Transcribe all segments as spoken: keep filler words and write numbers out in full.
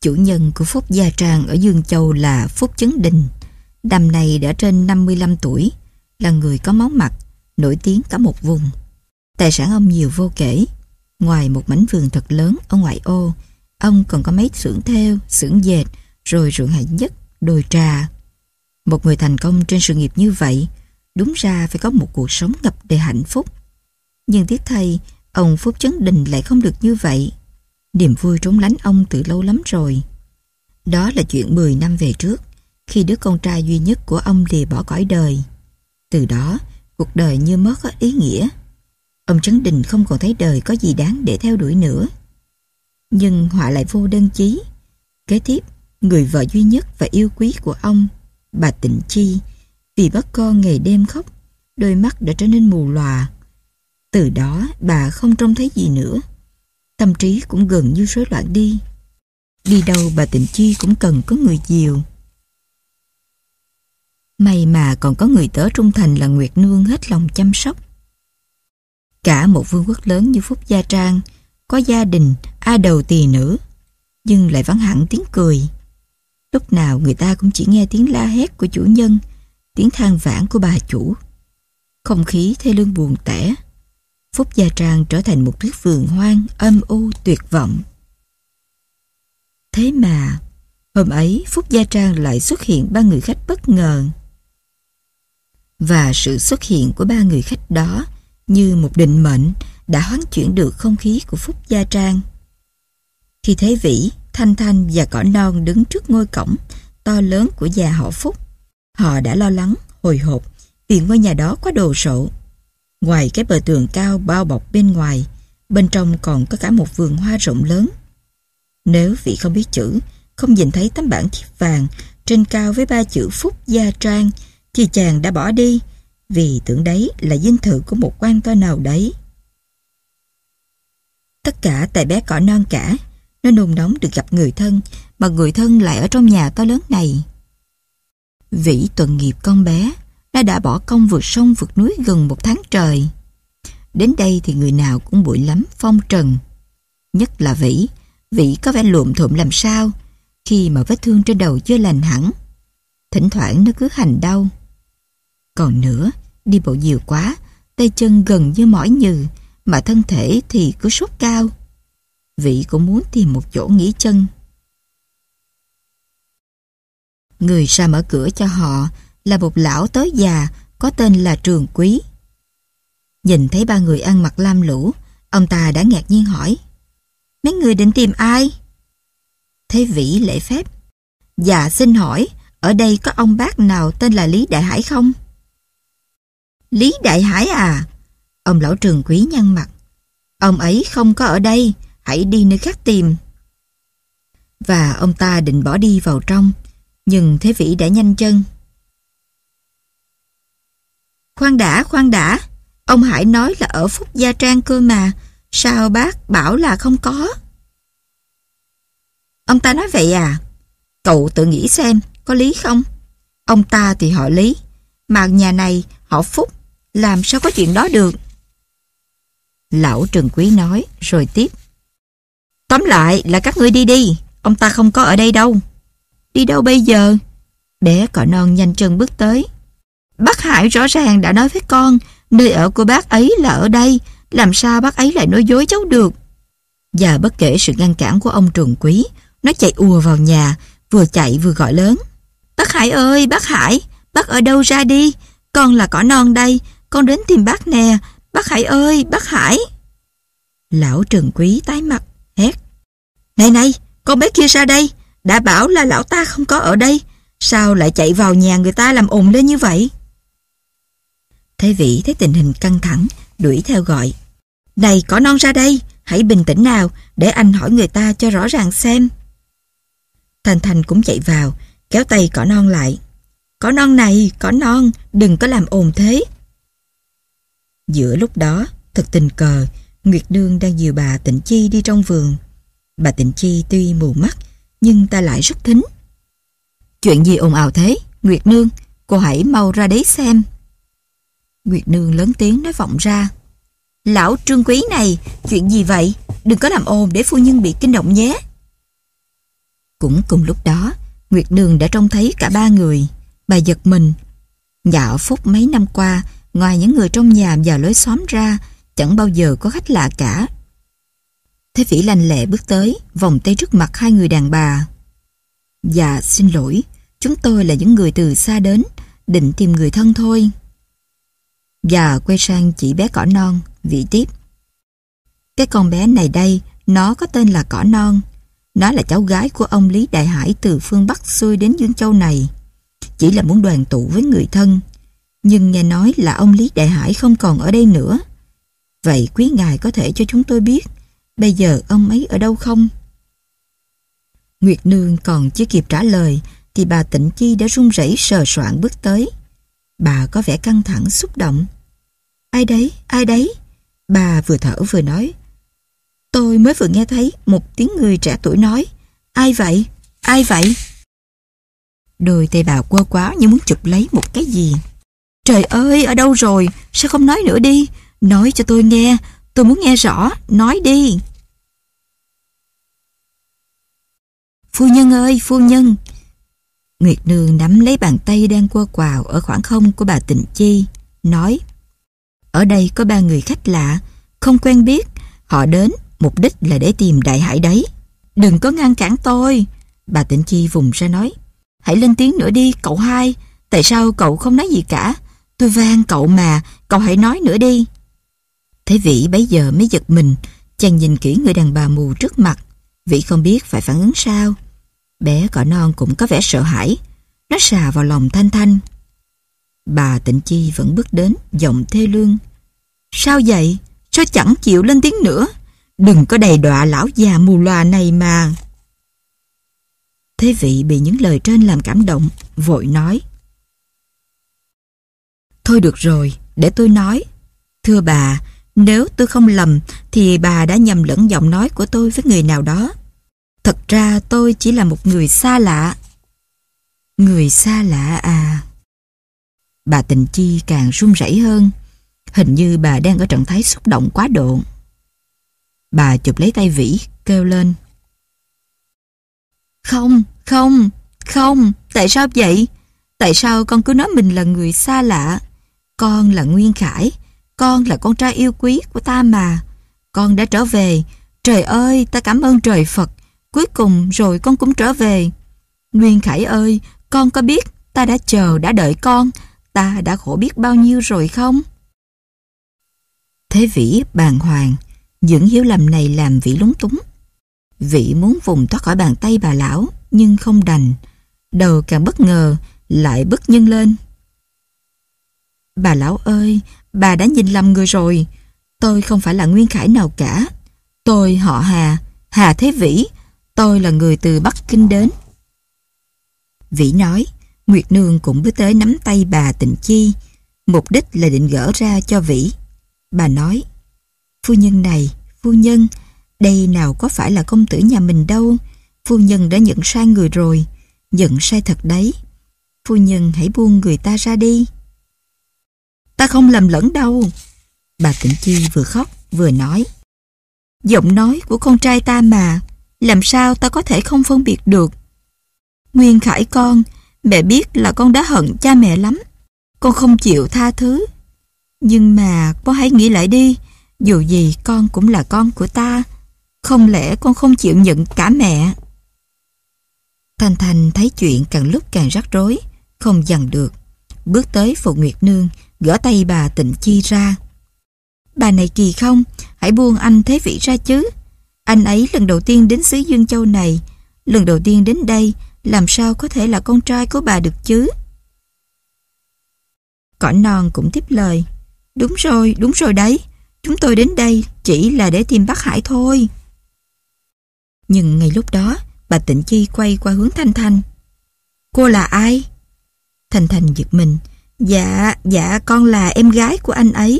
Chủ nhân của Phúc Gia Trang ở Dương Châu là Phúc Chấn Đình. Năm nay đã trên năm mươi lăm tuổi, là người có máu mặt, nổi tiếng cả một vùng. Tài sản ông nhiều vô kể. Ngoài một mảnh vườn thật lớn ở ngoại ô, ông còn có mấy xưởng thêu, xưởng dệt, rồi ruộng hạng nhất, đồi trà. Một người thành công trên sự nghiệp như vậy, đúng ra phải có một cuộc sống ngập đầy hạnh phúc. Nhưng tiếc thay, ông Phúc Chấn Đình lại không được như vậy. Niềm vui trốn lánh ông từ lâu lắm rồi. Đó là chuyện mười năm về trước, khi đứa con trai duy nhất của ông lìa bỏ cõi đời. Từ đó, cuộc đời như mất có ý nghĩa. Ông Chấn Đình không còn thấy đời có gì đáng để theo đuổi nữa. Nhưng họa lại vô đơn chí. Kế tiếp, người vợ duy nhất và yêu quý của ông, bà Tịnh Chi, vì mất con ngày đêm khóc, đôi mắt đã trở nên mù lòa. Từ đó bà không trông thấy gì nữa. Tâm trí cũng gần như rối loạn đi. Đi đâu bà Tịnh Chi cũng cần có người dìu. May mà còn có người tớ trung thành là Nguyệt Nương hết lòng chăm sóc. Cả một vương quốc lớn như Phúc Gia Trang, có gia đình, a đầu tỳ nữ, nhưng lại vắng hẳn tiếng cười. Lúc nào người ta cũng chỉ nghe tiếng la hét của chủ nhân, tiếng than vãn của bà chủ. Không khí thê lương buồn tẻ. Phúc Gia Trang trở thành một thước vườn hoang, âm u, tuyệt vọng. Thế mà, hôm ấy Phúc Gia Trang lại xuất hiện ba người khách bất ngờ. Và sự xuất hiện của ba người khách đó như một định mệnh đã hoán chuyển được không khí của Phúc Gia Trang. Khi thấy Vĩ, Thanh Thanh và Cỏ Non đứng trước ngôi cổng to lớn của nhà họ Phúc, họ đã lo lắng, hồi hộp vì ngôi nhà đó quá đồ sộ. Ngoài cái bờ tường cao bao bọc bên ngoài, bên trong còn có cả một vườn hoa rộng lớn. Nếu Vĩ không biết chữ, không nhìn thấy tấm bảng thiếp vàng trên cao với ba chữ Phúc Gia Trang, thì chàng đã bỏ đi, vì tưởng đấy là dinh thự của một quan to nào đấy. Tất cả tại bé Cỏ Non cả. Nó nôn nóng được gặp người thân, mà người thân lại ở trong nhà to lớn này. Vĩ tội nghiệp con bé, nó đã bỏ công vượt sông vượt núi gần một tháng trời. Đến đây thì người nào cũng bụi lắm phong trần. Nhất là Vĩ. Vĩ có vẻ lụm thụm làm sao, khi mà vết thương trên đầu chưa lành hẳn. Thỉnh thoảng nó cứ hành đau. Còn nữa, đi bộ nhiều quá, tay chân gần như mỏi nhừ, mà thân thể thì cứ sốt cao. Vĩ cũng muốn tìm một chỗ nghỉ chân. Người ra mở cửa cho họ là một lão tới già có tên là Trường Quý. Nhìn thấy ba người ăn mặc lam lũ, ông ta đã ngạc nhiên hỏi: "Mấy người định tìm ai?" Thế Vĩ lễ phép: "Dạ xin hỏi, ở đây có ông bác nào tên là Lý Đại Hải không?" "Lý Đại Hải à?" Ông lão Trường Quý nhăn mặt: "Ông ấy không có ở đây, hãy đi nơi khác tìm." Và ông ta định bỏ đi vào trong, nhưng Thế Vĩ đã nhanh chân: "Khoan đã, khoan đã, ông Hải nói là ở Phúc Gia Trang cơ mà, sao bác bảo là không có?" "Ông ta nói vậy à? Cậu tự nghĩ xem, có lý không? Ông ta thì họ Lý, mà nhà này họ Phúc, làm sao có chuyện đó được?" Lão Trường Quý nói rồi tiếp: "Tóm lại là các ngươi đi đi, ông ta không có ở đây đâu." "Đi đâu bây giờ?" Bé Cỏ Non nhanh chân bước tới. "Bác Hải rõ ràng đã nói với con, nơi ở của bác ấy là ở đây, làm sao bác ấy lại nói dối cháu được?" Và bất kể sự ngăn cản của ông Trường Quý, nó chạy ùa vào nhà, vừa chạy vừa gọi lớn: "Bác Hải ơi, bác Hải, bác ở đâu ra đi, con là Cỏ Non đây, con đến tìm bác nè, bác Hải ơi, bác Hải." Lão Trường Quý tái mặt, hét: "Này này, con bé kia ra đây, đã bảo là lão ta không có ở đây, sao lại chạy vào nhà người ta làm ồn lên như vậy?" Thế Vĩ thấy tình hình căng thẳng, đuổi theo gọi: "Này Cỏ Non ra đây, hãy bình tĩnh nào, để anh hỏi người ta cho rõ ràng xem." Thanh Thanh cũng chạy vào, kéo tay Cỏ Non lại: "Cỏ Non này, Cỏ Non, đừng có làm ồn thế." Giữa lúc đó, thật tình cờ, Nguyệt Nương đang dìu bà Tịnh Chi đi trong vườn. Bà Tịnh Chi tuy mù mắt, nhưng ta lại rất thính. "Chuyện gì ồn ào thế, Nguyệt Nương, cô hãy mau ra đấy xem." Nguyệt Nương lớn tiếng nói vọng ra: "Lão Trương Quý này, chuyện gì vậy? Đừng có làm ồn để phu nhân bị kinh động nhé." Cũng cùng lúc đó, Nguyệt Nương đã trông thấy cả ba người. Bà giật mình. Nhà ở Phúc mấy năm qua, ngoài những người trong nhà và lối xóm ra, chẳng bao giờ có khách lạ cả. Thế Vĩ lanh lẹ bước tới, vòng tay trước mặt hai người đàn bà. Dạ, xin lỗi, chúng tôi là những người từ xa đến, định tìm người thân thôi. Và quay sang chỉ bé Cỏ Non, Vĩ tiếp. Cái con bé này đây, nó có tên là Cỏ Non. Nó là cháu gái của ông Lý Đại Hải từ phương Bắc xuôi đến Dương Châu này. Chỉ là muốn đoàn tụ với người thân. Nhưng nghe nói là ông Lý Đại Hải không còn ở đây nữa. Vậy quý ngài có thể cho chúng tôi biết bây giờ ông ấy ở đâu không? Nguyệt Nương còn chưa kịp trả lời thì bà Tịnh Chi đã run rẩy sờ soạng bước tới. Bà có vẻ căng thẳng xúc động. Ai đấy? Ai đấy? Bà vừa thở vừa nói. Tôi mới vừa nghe thấy một tiếng người trẻ tuổi nói. Ai vậy? Ai vậy? Đôi tay bà quơ quáo như muốn chụp lấy một cái gì. Trời ơi, ở đâu rồi? Sao không nói nữa đi? Nói cho tôi nghe. Tôi muốn nghe rõ. Nói đi. Phu nhân ơi, phu nhân. Nguyệt Nương nắm lấy bàn tay đang quơ quào ở khoảng không của bà Tịnh Chi, nói. Ở đây có ba người khách lạ, không quen biết. Họ đến, mục đích là để tìm Đại Hải đấy. Đừng có ngăn cản tôi. Bà Tịnh Chi vùng ra nói. Hãy lên tiếng nữa đi, cậu hai. Tại sao cậu không nói gì cả? Tôi van cậu mà, cậu hãy nói nữa đi. Thế Vĩ bấy giờ mới giật mình, chàng nhìn kỹ người đàn bà mù trước mặt. Vĩ không biết phải phản ứng sao. Bé Cỏ Non cũng có vẻ sợ hãi. Nó xà vào lòng Thanh Thanh. Bà Tịnh Chi vẫn bước đến, giọng thê lương. Sao vậy? Sao chẳng chịu lên tiếng nữa? Đừng có đầy đọa lão già mù lòa này mà. Thế Vị bị những lời trên làm cảm động, vội nói. Thôi được rồi, để tôi nói. Thưa bà, nếu tôi không lầm thì bà đã nhầm lẫn giọng nói của tôi với người nào đó. Thật ra tôi chỉ là một người xa lạ. Người xa lạ à? Bà Tịnh Chi càng run rẩy hơn. Hình như bà đang ở trạng thái xúc động quá độ. Bà chụp lấy tay Vĩ, kêu lên. Không, không, không, tại sao vậy? Tại sao con cứ nói mình là người xa lạ? Con là Nguyên Khải, con là con trai yêu quý của ta mà. Con đã trở về. Trời ơi, ta cảm ơn trời Phật. Cuối cùng rồi con cũng trở về. Nguyên Khải ơi, con có biết ta đã chờ, đã đợi con, ta đã khổ biết bao nhiêu rồi không? Thế Vĩ bàng hoàng, những hiểu lầm này làm Vĩ lúng túng. Vĩ muốn vùng thoát khỏi bàn tay bà lão, nhưng không đành. Đầu càng bất ngờ, lại bứt nhân lên. Bà lão ơi, bà đã nhìn lầm người rồi. Tôi không phải là Nguyên Khải nào cả. Tôi họ Hà, Hà Thế Vĩ. Tôi là người từ Bắc Kinh đến. Vĩ nói. Nguyệt Nương cũng bước tới nắm tay bà Tịnh Chi, mục đích là định gỡ ra cho Vĩ. Bà nói. Phu nhân này, phu nhân, đây nào có phải là công tử nhà mình đâu. Phu nhân đã nhận sai người rồi. Nhận sai thật đấy. Phu nhân hãy buông người ta ra đi. Ta không lầm lẫn đâu. Bà Tịnh Chi vừa khóc vừa nói. Giọng nói của con trai ta mà, làm sao ta có thể không phân biệt được. Nguyên Khải con, mẹ biết là con đã hận cha mẹ lắm. Con không chịu tha thứ. Nhưng mà con hãy nghĩ lại đi. Dù gì con cũng là con của ta. Không lẽ con không chịu nhận cả mẹ? Thanh Thanh thấy chuyện càng lúc càng rắc rối, không dằn được. Bước tới phụ Nguyệt Nương, gỡ tay bà Tịnh Chi ra. Bà này kỳ không? Hãy buông anh Thế Vĩ ra chứ. Anh ấy lần đầu tiên đến xứ Dương Châu này. Lần đầu tiên đến đây, làm sao có thể là con trai của bà được chứ? Cỏ Non cũng tiếp lời. Đúng rồi, đúng rồi đấy. Chúng tôi đến đây chỉ là để tìm bác Hải thôi. Nhưng ngay lúc đó, bà Tịnh Chi quay qua hướng Thanh Thanh. Cô là ai? Thanh Thanh giật mình. Dạ, dạ con là em gái của anh ấy.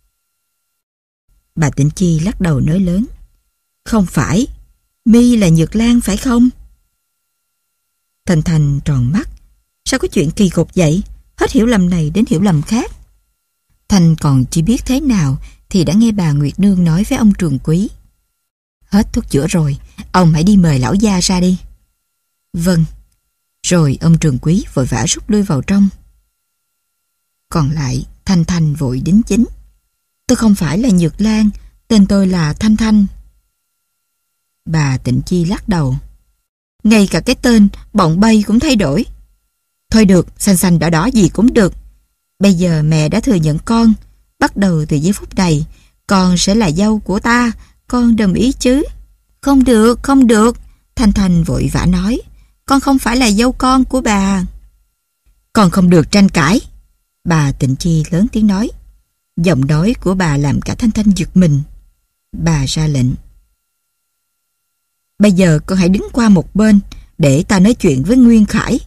Bà Tịnh Chi lắc đầu nói lớn. Không phải, My là Nhược Lan phải không? Thanh Thanh tròn mắt. Sao có chuyện kỳ cục vậy? Hết hiểu lầm này đến hiểu lầm khác. Thanh còn chưa biết thế nào thì đã nghe bà Nguyệt Nương nói với ông Trường Quý. Hết thuốc chữa rồi, ông hãy đi mời lão gia ra đi. Vâng. Rồi ông Trường Quý vội vã rút lui vào trong. Còn lại, Thanh Thanh vội đính chính. Tôi không phải là Nhược Lan, tên tôi là Thanh Thanh. Bà Tịnh Chi lắc đầu. Ngay cả cái tên, bọn bay cũng thay đổi. Thôi được, xanh xanh đỏ đỏ gì cũng được. Bây giờ mẹ đã thừa nhận con. Bắt đầu từ giây phút này, con sẽ là dâu của ta. Con đồng ý chứ? Không được, không được. Thanh Thanh vội vã nói. Con không phải là dâu con của bà. Con không được tranh cãi. Bà Tịnh Chi lớn tiếng nói. Giọng nói của bà làm cả Thanh Thanh giật mình. Bà ra lệnh. Bây giờ con hãy đứng qua một bên để ta nói chuyện với Nguyên Khải.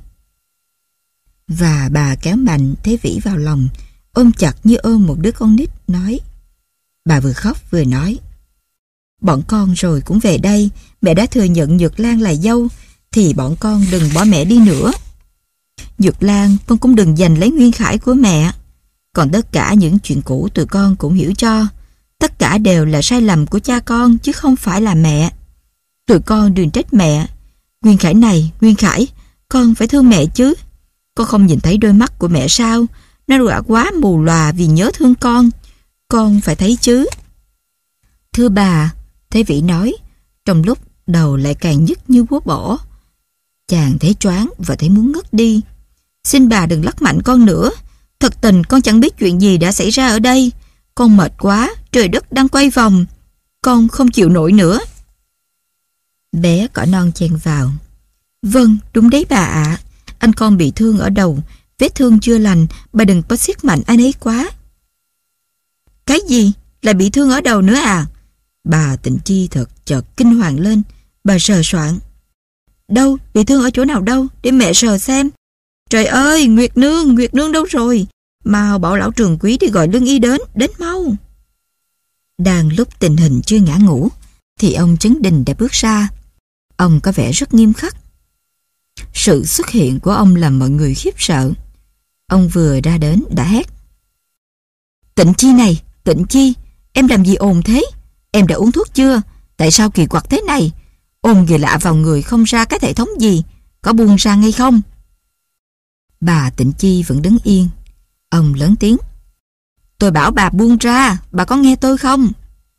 Và bà kéo mạnh Thế Vĩ vào lòng, ôm chặt như ôm một đứa con nít, nói. Bà vừa khóc vừa nói. Bọn con rồi cũng về đây. Mẹ đã thừa nhận Nhược Lan là dâu, thì bọn con đừng bỏ mẹ đi nữa. Nhược Lan, con cũng đừng giành lấy Nguyên Khải của mẹ. Còn tất cả những chuyện cũ tụi con cũng hiểu cho. Tất cả đều là sai lầm của cha con, chứ không phải là mẹ. Tụi con đừng trách mẹ. Nguyên Khải này, Nguyên Khải, con phải thương mẹ chứ. Con không nhìn thấy đôi mắt của mẹ sao? Nó đã quá mù lòa vì nhớ thương con. Con phải thấy chứ. Thưa bà, Thế Vĩ nói, trong lúc đầu lại càng nhức như búa bổ. Chàng thấy choáng và thấy muốn ngất đi. Xin bà đừng lắc mạnh con nữa. Thật tình con chẳng biết chuyện gì đã xảy ra ở đây. Con mệt quá, trời đất đang quay vòng. Con không chịu nổi nữa. Bé cỏ non chen vào. Vâng, đúng đấy bà ạ. Anh con bị thương ở đầu, vết thương chưa lành, bà đừng có siết mạnh anh ấy quá. Cái gì? Lại bị thương ở đầu nữa à? Bà Tịnh Chi thật chợt kinh hoàng lên. Bà sờ soạn. Đâu? Bị thương ở chỗ nào đâu? Để mẹ sờ xem. Trời ơi, Nguyệt Nương, Nguyệt Nương đâu rồi? Mau bảo lão Trường Quý đi gọi lương y đến, đến mau. Đang lúc tình hình chưa ngã ngũ, thì ông Trấn Đình đã bước ra. Ông có vẻ rất nghiêm khắc. Sự xuất hiện của ông làm mọi người khiếp sợ. Ông vừa ra đến đã hét. Tịnh Chi này, Tịnh Chi, em làm gì ồn thế? Em đã uống thuốc chưa? Tại sao kỳ quặc thế này? Ồn người lạ vào người không ra cái hệ thống gì. Có buông ra ngay không? Bà Tịnh Chi vẫn đứng yên. Ông lớn tiếng. Tôi bảo bà buông ra, bà có nghe tôi không?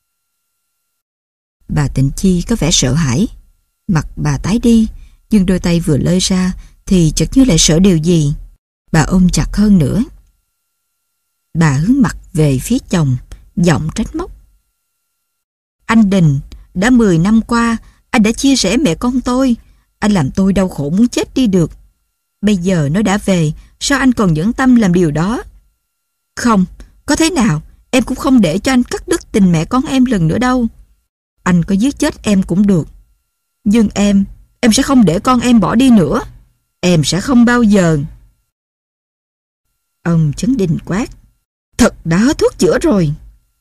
Bà Tịnh Chi có vẻ sợ hãi. Mặt bà tái đi, nhưng đôi tay vừa lơi ra thì chợt như lại sợ điều gì. Bà ôm chặt hơn nữa. Bà hướng mặt về phía chồng, giọng trách móc. Anh Đình, đã mười năm qua, anh đã chia rẽ mẹ con tôi. Anh làm tôi đau khổ muốn chết đi được. Bây giờ nó đã về, sao anh còn nhẫn tâm làm điều đó? Không, có thế nào, em cũng không để cho anh cắt đứt tình mẹ con em lần nữa đâu. Anh có giết chết em cũng được. Nhưng em, em sẽ không để con em bỏ đi nữa. Em sẽ không bao giờ. Ông Trấn Đình quát. Thật đã hết thuốc chữa rồi.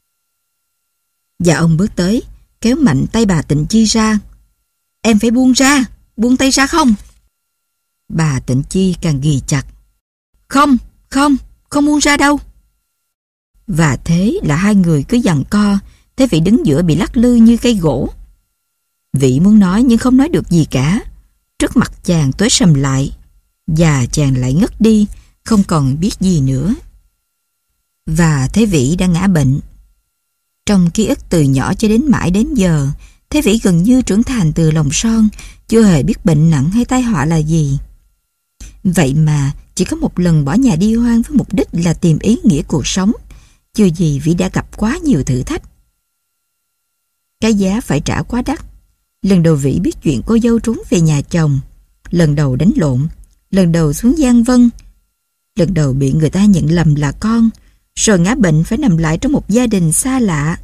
Và ông bước tới, kéo mạnh tay bà Tịnh Chi ra. Em phải buông ra, buông tay ra không? Bà Tịnh Chi càng ghì chặt. Không, không, không buông ra đâu. Và thế là hai người cứ giằng co. Thế Vĩ đứng giữa bị lắc lư như cây gỗ. Vĩ muốn nói nhưng không nói được gì cả. Trước mặt chàng tối sầm lại. Và chàng lại ngất đi, không còn biết gì nữa. Và Thế Vĩ đã ngã bệnh. Trong ký ức từ nhỏ cho đến mãi đến giờ, Thế Vĩ gần như trưởng thành từ lòng son, chưa hề biết bệnh nặng hay tai họa là gì. Vậy mà chỉ có một lần bỏ nhà đi hoang với mục đích là tìm ý nghĩa cuộc sống. Chưa gì Vĩ đã gặp quá nhiều thử thách. Cái giá phải trả quá đắt. Lần đầu Vĩ biết chuyện cô dâu trốn về nhà chồng. Lần đầu đánh lộn. Lần đầu xuống Giang Vân. Lần đầu bị người ta nhận lầm là con. Rồi ngã bệnh phải nằm lại trong một gia đình xa lạ.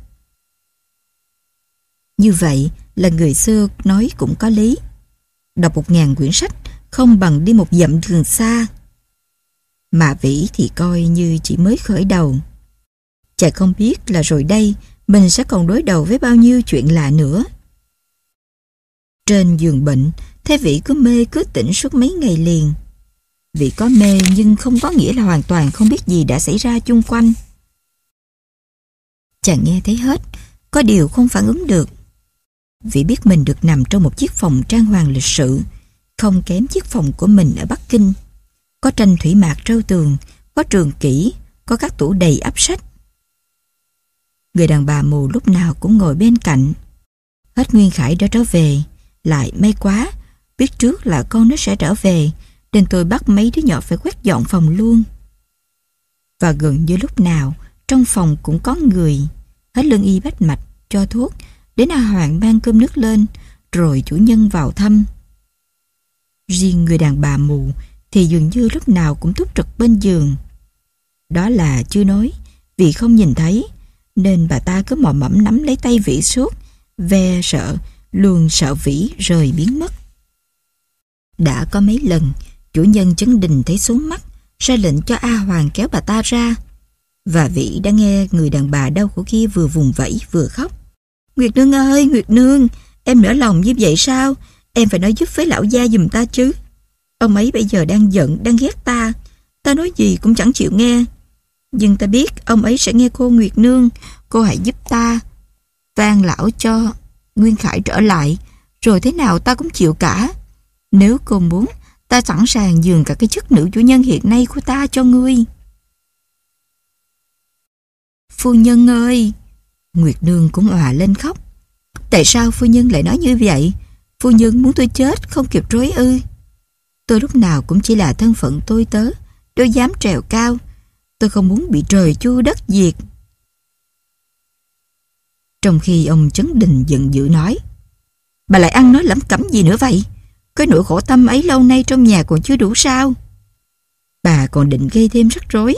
Như vậy là người xưa nói cũng có lý. Đọc một ngàn quyển sách không bằng đi một dặm đường xa. Mà Vĩ thì coi như chỉ mới khởi đầu. Chàng không biết là rồi đây mình sẽ còn đối đầu với bao nhiêu chuyện lạ nữa. Trên giường bệnh, Thế Vĩ cứ mê cứ tỉnh suốt mấy ngày liền. Vĩ có mê nhưng không có nghĩa là hoàn toàn không biết gì đã xảy ra chung quanh. Chàng nghe thấy hết, có điều không phản ứng được. Vĩ biết mình được nằm trong một chiếc phòng trang hoàng lịch sự, không kém chiếc phòng của mình ở Bắc Kinh. Có tranh thủy mạc treo tường, có trường kỷ, có các tủ đầy ắp sách. Người đàn bà mù lúc nào cũng ngồi bên cạnh. Hết Nguyên Khải đã trở về, lại may quá, biết trước là con nó sẽ trở về, nên tôi bắt mấy đứa nhỏ phải quét dọn phòng luôn. Và gần như lúc nào, trong phòng cũng có người. Hết lương y bách mạch, cho thuốc, đến A Hoàng mang cơm nước lên, rồi chủ nhân vào thăm. Riêng người đàn bà mù thì dường như lúc nào cũng túc trực bên giường. Đó là chưa nói, vì không nhìn thấy, nên bà ta cứ mò mẫm nắm lấy tay Vĩ suốt, ve sợ, luôn sợ Vĩ rời biến mất. Đã có mấy lần, chủ nhân Chấn Đình thấy xuống mắt, ra lệnh cho A Hoàng kéo bà ta ra. Và Vĩ đã nghe người đàn bà đau khổ kia vừa vùng vẫy vừa khóc. Nguyệt Nương ơi, Nguyệt Nương, em nỡ lòng như vậy sao? Em phải nói giúp với lão gia giùm ta chứ. Ông ấy bây giờ đang giận, đang ghét ta. Ta nói gì cũng chẳng chịu nghe. Nhưng ta biết ông ấy sẽ nghe cô Nguyệt Nương. Cô hãy giúp ta van lão cho Nguyên Khải trở lại, rồi thế nào ta cũng chịu cả. Nếu cô muốn, ta sẵn sàng nhường cả cái chức nữ chủ nhân hiện nay của ta cho ngươi. Phu nhân ơi! Nguyệt Nương cũng òa lên khóc. Tại sao phu nhân lại nói như vậy? Phu nhân muốn tôi chết không kịp rối ư? Tôi lúc nào cũng chỉ là thân phận tôi tớ, đâu dám trèo cao. Tôi không muốn bị trời chu đất diệt. Trong khi ông Chấn Đình giận dữ nói, bà lại ăn nói lẩm cẩm gì nữa vậy? Cái nỗi khổ tâm ấy lâu nay trong nhà còn chưa đủ sao? Bà còn định gây thêm rắc rối.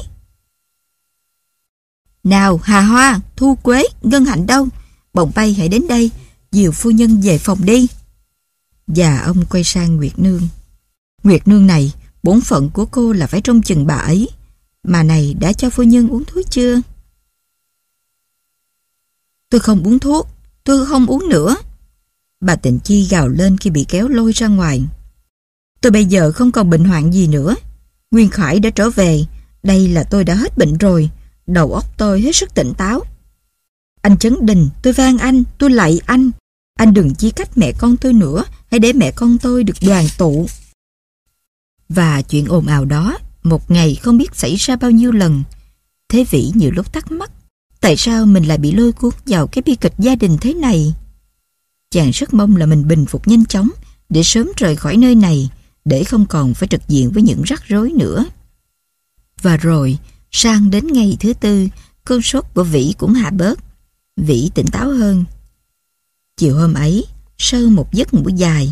Nào Hà Hoa, Thu Quế, Ngân Hạnh đâu? Bồng bay hãy đến đây, dìu phu nhân về phòng đi. Và ông quay sang Nguyệt Nương. Nguyệt Nương này, bổn phận của cô là phải trông chừng bà ấy. Mà này, đã cho phu nhân uống thuốc chưa? Tôi không uống thuốc, tôi không uống nữa. Bà Tịnh Chi gào lên khi bị kéo lôi ra ngoài. Tôi bây giờ không còn bệnh hoạn gì nữa. Nguyên Khải đã trở về. Đây là tôi đã hết bệnh rồi. Đầu óc tôi hết sức tỉnh táo. Anh Chấn Đình, tôi van anh, tôi lạy anh. Anh đừng chia cách mẹ con tôi nữa. Hãy để mẹ con tôi được đoàn tụ. Và chuyện ồn ào đó, một ngày không biết xảy ra bao nhiêu lần. Thế Vĩ nhiều lúc thắc mắc, tại sao mình lại bị lôi cuốn vào cái bi kịch gia đình thế này? Chàng rất mong là mình bình phục nhanh chóng để sớm rời khỏi nơi này, để không còn phải trực diện với những rắc rối nữa. Và rồi, sang đến ngày thứ tư, cơn sốt của Vĩ cũng hạ bớt. Vĩ tỉnh táo hơn. Chiều hôm ấy, sau một giấc ngủ dài,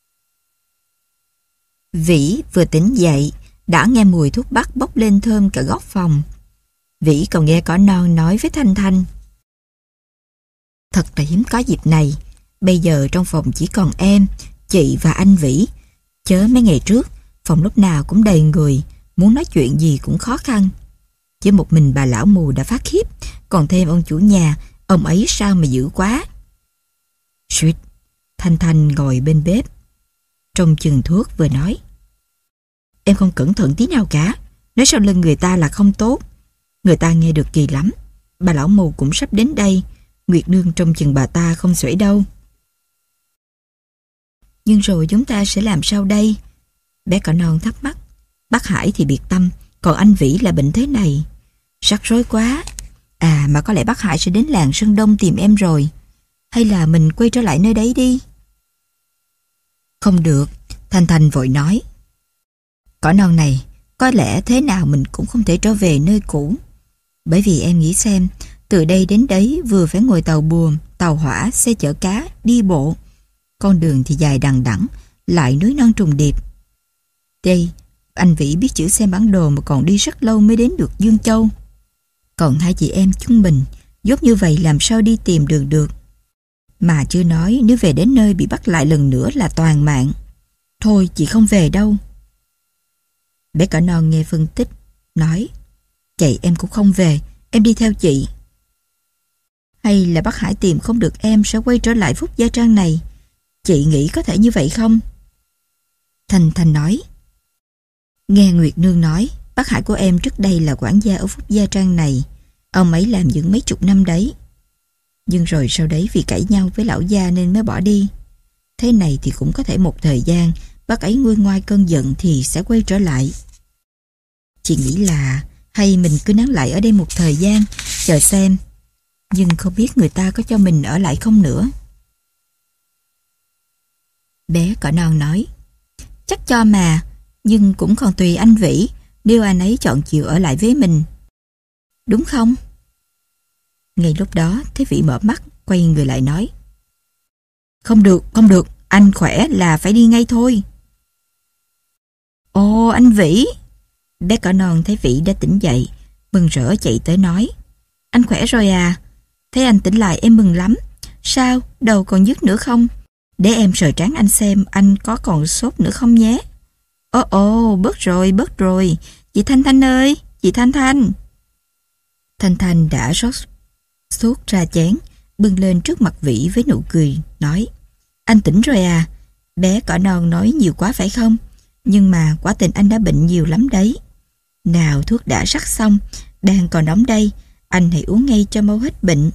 Vĩ vừa tỉnh dậy, đã nghe mùi thuốc bắc bốc lên thơm cả góc phòng. Vĩ còn nghe cỏ non nói với Thanh Thanh. Thật là hiếm có dịp này. Bây giờ trong phòng chỉ còn em, chị và anh Vĩ. Chớ mấy ngày trước, phòng lúc nào cũng đầy người, muốn nói chuyện gì cũng khó khăn. Chỉ một mình bà lão mù đã phát khiếp, còn thêm ông chủ nhà, ông ấy sao mà dữ quá. Suýt, Thanh Thanh ngồi bên bếp, trong chừng thuốc vừa nói. Em không cẩn thận tí nào cả, nói sau lưng người ta là không tốt. Người ta nghe được kỳ lắm. Bà lão mù cũng sắp đến đây, Nguyệt Nương trong chừng bà ta không xuể đâu. Nhưng rồi chúng ta sẽ làm sao đây? Bé cỏ non thắc mắc. Bác Hải thì biệt tâm, còn anh Vĩ là bệnh thế này. Rắc rối quá. À mà có lẽ bác Hải sẽ đến làng Sơn Đông tìm em rồi. Hay là mình quay trở lại nơi đấy đi? Không được, Thanh Thanh vội nói. Cỏ non này, có lẽ thế nào mình cũng không thể trở về nơi cũ. Bởi vì em nghĩ xem, từ đây đến đấy vừa phải ngồi tàu buồm, tàu hỏa, xe chở cá, đi bộ. Con đường thì dài đằng đẵng, lại núi non trùng điệp. Đây, anh Vĩ biết chữ xem bản đồ mà còn đi rất lâu mới đến được Dương Châu. Còn hai chị em chúng mình, dốt như vậy làm sao đi tìm đường được. Mà chưa nói nếu về đến nơi bị bắt lại lần nữa là toàn mạng. Thôi chị không về đâu. Bé cỏ non nghe phân tích, nói. Vậy em cũng không về, em đi theo chị. Hay là bác Hải tìm không được em sẽ quay trở lại Phúc Gia Trang này? Chị nghĩ có thể như vậy không? Thanh Thanh nói. Nghe Nguyệt Nương nói, bác Hải của em trước đây là quản gia ở Phúc Gia Trang này. Ông ấy làm những mấy chục năm đấy. Nhưng rồi sau đấy vì cãi nhau với lão gia nên mới bỏ đi. Thế này thì cũng có thể một thời gian bác ấy nguôi ngoai cơn giận thì sẽ quay trở lại. Chị nghĩ là hay mình cứ nán lại ở đây một thời gian, chờ xem. Nhưng không biết người ta có cho mình ở lại không nữa. Bé cỏ non nói, chắc cho mà, nhưng cũng còn tùy anh Vĩ, nếu anh ấy chọn chịu ở lại với mình. Đúng không? Ngay lúc đó, Thế Vĩ mở mắt, quay người lại nói, không được, không được, anh khỏe là phải đi ngay thôi. Ồ, anh Vĩ! Bé cỏ non thấy Vĩ đã tỉnh dậy, mừng rỡ chạy tới nói, anh khỏe rồi à? Thấy anh tỉnh lại em mừng lắm. Sao, đầu còn nhức nữa không? Để em sờ trán anh xem anh có còn sốt nữa không nhé. Ồ ồ, bớt rồi, bớt rồi. Chị Thanh Thanh ơi, chị Thanh Thanh. Thanh Thanh đã rót sốt ra chén, bưng lên trước mặt Vĩ với nụ cười, nói, anh tỉnh rồi à? Bé cỏ non nói nhiều quá phải không? Nhưng mà quả tình anh đã bệnh nhiều lắm đấy. Nào, thuốc đã sắc xong, đang còn nóng đây, anh hãy uống ngay cho mau hết bệnh.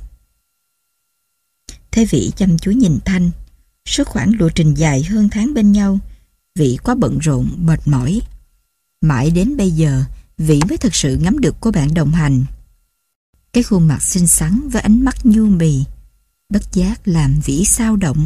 Thế Vĩ chăm chú nhìn Thanh. Suốt khoảng lộ trình dài hơn tháng bên nhau, Vĩ quá bận rộn, mệt mỏi. Mãi đến bây giờ, Vĩ mới thực sự ngắm được cô bạn đồng hành. Cái khuôn mặt xinh xắn với ánh mắt nhu mì, bất giác làm Vĩ xao động.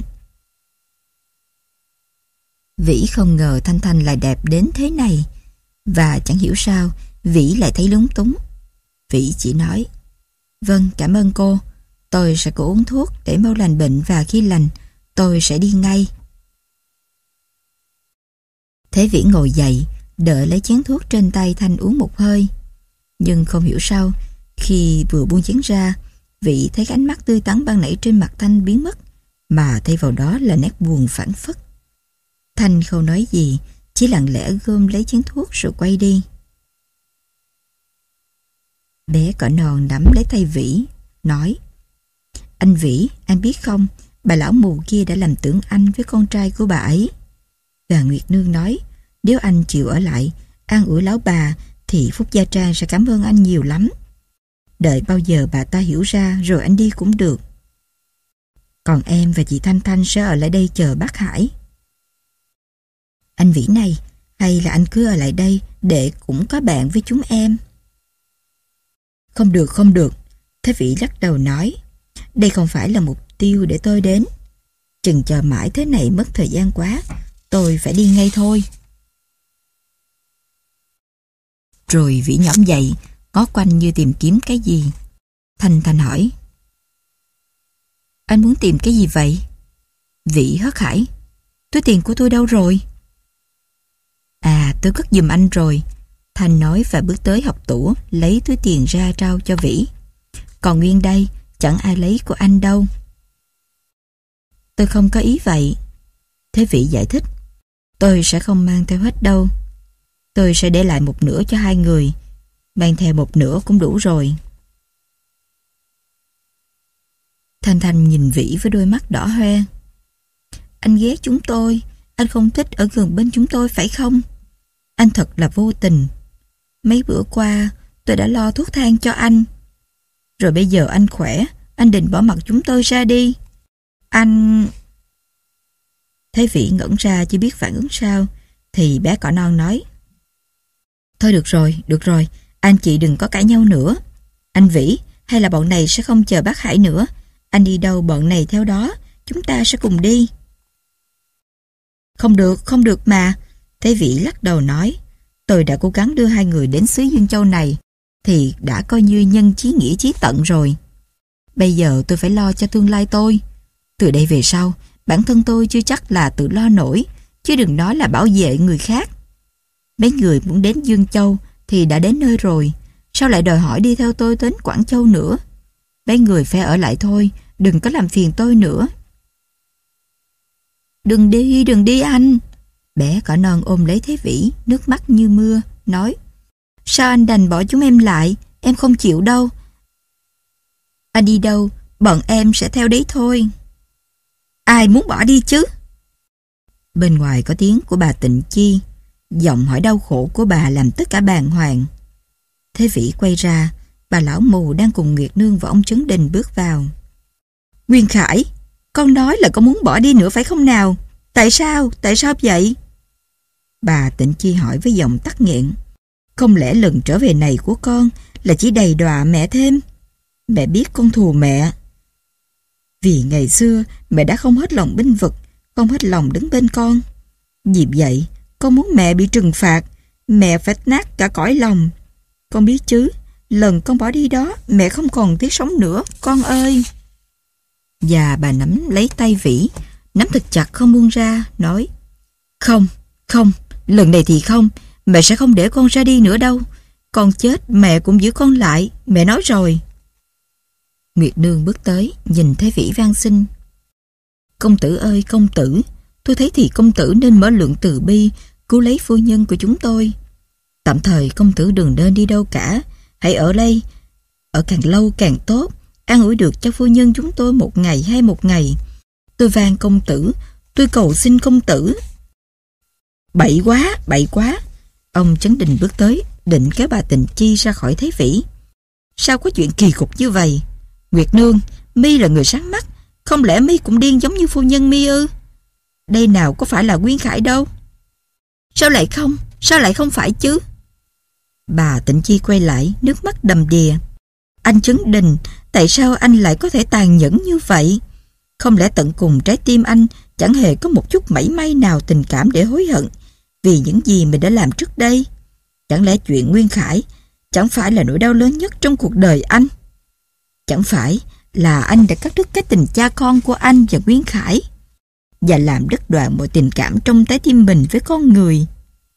Vĩ không ngờ Thanh Thanh lại đẹp đến thế này, và chẳng hiểu sao Vĩ lại thấy lúng túng. Vĩ chỉ nói, vâng, cảm ơn cô, tôi sẽ cố uống thuốc để mau lành bệnh và khi lành, tôi sẽ đi ngay. Thế Vĩ ngồi dậy, đợi lấy chén thuốc trên tay Thanh uống một hơi. Nhưng không hiểu sao, khi vừa buông chén ra, Vĩ thấy cái ánh mắt tươi tắn ban nãy trên mặt Thanh biến mất, mà thay vào đó là nét buồn phảng phất. Thanh không nói gì, chỉ lặng lẽ gom lấy chén thuốc rồi quay đi. Bé cỏ non nắm lấy tay Vĩ, nói, anh Vĩ, anh biết không, bà lão mù kia đã làm tưởng anh với con trai của bà ấy. Và Nguyệt Nương nói, nếu anh chịu ở lại, an ủi lão bà, thì Phúc Gia Trang sẽ cảm ơn anh nhiều lắm. Đợi bao giờ bà ta hiểu ra rồi anh đi cũng được. Còn em và chị Thanh Thanh sẽ ở lại đây chờ bác Hải. Anh Vĩ này, hay là anh cứ ở lại đây để cũng có bạn với chúng em? Không được, không được. Thế Vĩ lắc đầu nói, đây không phải là mục tiêu để tôi đến. Chừng chờ mãi thế này mất thời gian quá, tôi phải đi ngay thôi. Rồi Vĩ nhõm dậy, ngó quanh như tìm kiếm cái gì. Thanh Thanh hỏi, anh muốn tìm cái gì vậy? Vĩ hớt hải, túi tiền của tôi đâu rồi? À, tôi cất giùm anh rồi. Thanh nói và bước tới hộc tủ, lấy túi tiền ra trao cho Vĩ. Còn nguyên đây, chẳng ai lấy của anh đâu. Tôi không có ý vậy. Thế Vĩ giải thích, tôi sẽ không mang theo hết đâu. Tôi sẽ để lại một nửa cho hai người. Mang theo một nửa cũng đủ rồi. Thanh Thanh nhìn Vĩ với đôi mắt đỏ hoe. Anh ghét chúng tôi, anh không thích ở gần bên chúng tôi phải không? Anh thật là vô tình. Mấy bữa qua tôi đã lo thuốc thang cho anh. Rồi bây giờ anh khỏe, anh định bỏ mặc chúng tôi ra đi. Anh... Thế Vĩ ngẩn ra chưa biết phản ứng sao, thì bé cỏ non nói, thôi được rồi, được rồi, anh chị đừng có cãi nhau nữa. Anh Vĩ, hay là bọn này sẽ không chờ bác Hải nữa. Anh đi đâu bọn này theo đó, chúng ta sẽ cùng đi. Không được, không được mà. Thế Vĩ lắc đầu nói, tôi đã cố gắng đưa hai người đến xứ Dương Châu này, thì đã coi như nhân chí nghĩa chí tận rồi. Bây giờ tôi phải lo cho tương lai tôi. Từ đây về sau, bản thân tôi chưa chắc là tự lo nổi, chứ đừng nói là bảo vệ người khác. Mấy người muốn đến Dương Châu thì đã đến nơi rồi, sao lại đòi hỏi đi theo tôi đến Quảng Châu nữa? Mấy người phải ở lại thôi, đừng có làm phiền tôi nữa. Đừng đi, đừng đi anh. Bé cỏ non ôm lấy Thế Vĩ, nước mắt như mưa, nói, sao anh đành bỏ chúng em lại, em không chịu đâu. Anh đi đâu, bọn em sẽ theo đấy thôi. Ai muốn bỏ đi chứ? Bên ngoài có tiếng của bà Tịnh Chi, giọng hỏi đau khổ của bà làm tất cả bàng hoàng. Thế Vĩ quay ra, bà lão mù đang cùng Nguyệt Nương và ông Trấn Đình bước vào. Nguyên Khải, con nói là con muốn bỏ đi nữa phải không nào? Tại sao? Tại sao vậy? Bà Tịnh Chi hỏi với giọng tắc nghẹn. Không lẽ lần trở về này của con là chỉ đầy đọa mẹ thêm? Mẹ biết con thù mẹ. Vì ngày xưa mẹ đã không hết lòng bênh vực, không hết lòng đứng bên con. Vì vậy, con muốn mẹ bị trừng phạt, mẹ phải nát cả cõi lòng. Con biết chứ, lần con bỏ đi đó, mẹ không còn tiếc sống nữa, con ơi. Và bà nắm lấy tay Vĩ, nắm thật chặt không buông ra, nói: Không, không, lần này thì không, mẹ sẽ không để con ra đi nữa đâu. Con chết mẹ cũng giữ con lại, mẹ nói rồi. Nguyệt Nương bước tới, nhìn thấy Vĩ van xin: Công tử ơi công tử, tôi thấy thì công tử nên mở lượng từ bi, cứu lấy phu nhân của chúng tôi. Tạm thời công tử đừng nên đi đâu cả, hãy ở đây, ở càng lâu càng tốt, an ủi được cho phu nhân chúng tôi một ngày hay một ngày. Tôi van công tử, tôi cầu xin công tử. Bậy quá, bậy quá. Ông Chấn Đình bước tới, định kéo bà Tịnh Chi ra khỏi Thế Vĩ. Sao có chuyện kỳ cục như vậy? Nguyệt Nương, mi là người sáng mắt, không lẽ mi cũng điên giống như phu nhân mi ư? Đây nào có phải là Nguyên Khải đâu. Sao lại không? Sao lại không phải chứ? Bà Tịnh Chi quay lại, nước mắt đầm đìa. Anh Chấn Đình, tại sao anh lại có thể tàn nhẫn như vậy? Không lẽ tận cùng trái tim anh chẳng hề có một chút mảy may nào tình cảm để hối hận vì những gì mình đã làm trước đây? Chẳng lẽ chuyện Nguyên Khải chẳng phải là nỗi đau lớn nhất trong cuộc đời anh? Chẳng phải là anh đã cắt đứt cái tình cha con của anh và Nguyên Khải và làm đứt đoạn mọi tình cảm trong trái tim mình với con người?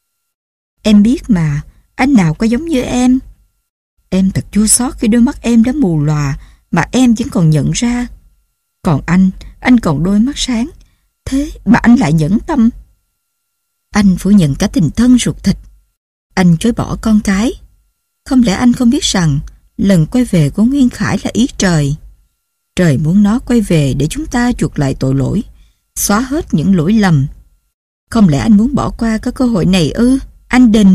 Em biết mà, anh nào có giống như em. Em thật chua xót khi đôi mắt em đã mù lòa mà em vẫn còn nhận ra. Còn anh, anh còn đôi mắt sáng, thế mà anh lại nhẫn tâm. Anh phủ nhận cả tình thân ruột thịt. Anh chối bỏ con cái. Không lẽ anh không biết rằng lần quay về của Nguyên Khải là ý trời? Trời muốn nó quay về để chúng ta chuộc lại tội lỗi, xóa hết những lỗi lầm. Không lẽ anh muốn bỏ qua cái cơ hội này ư, anh Đình?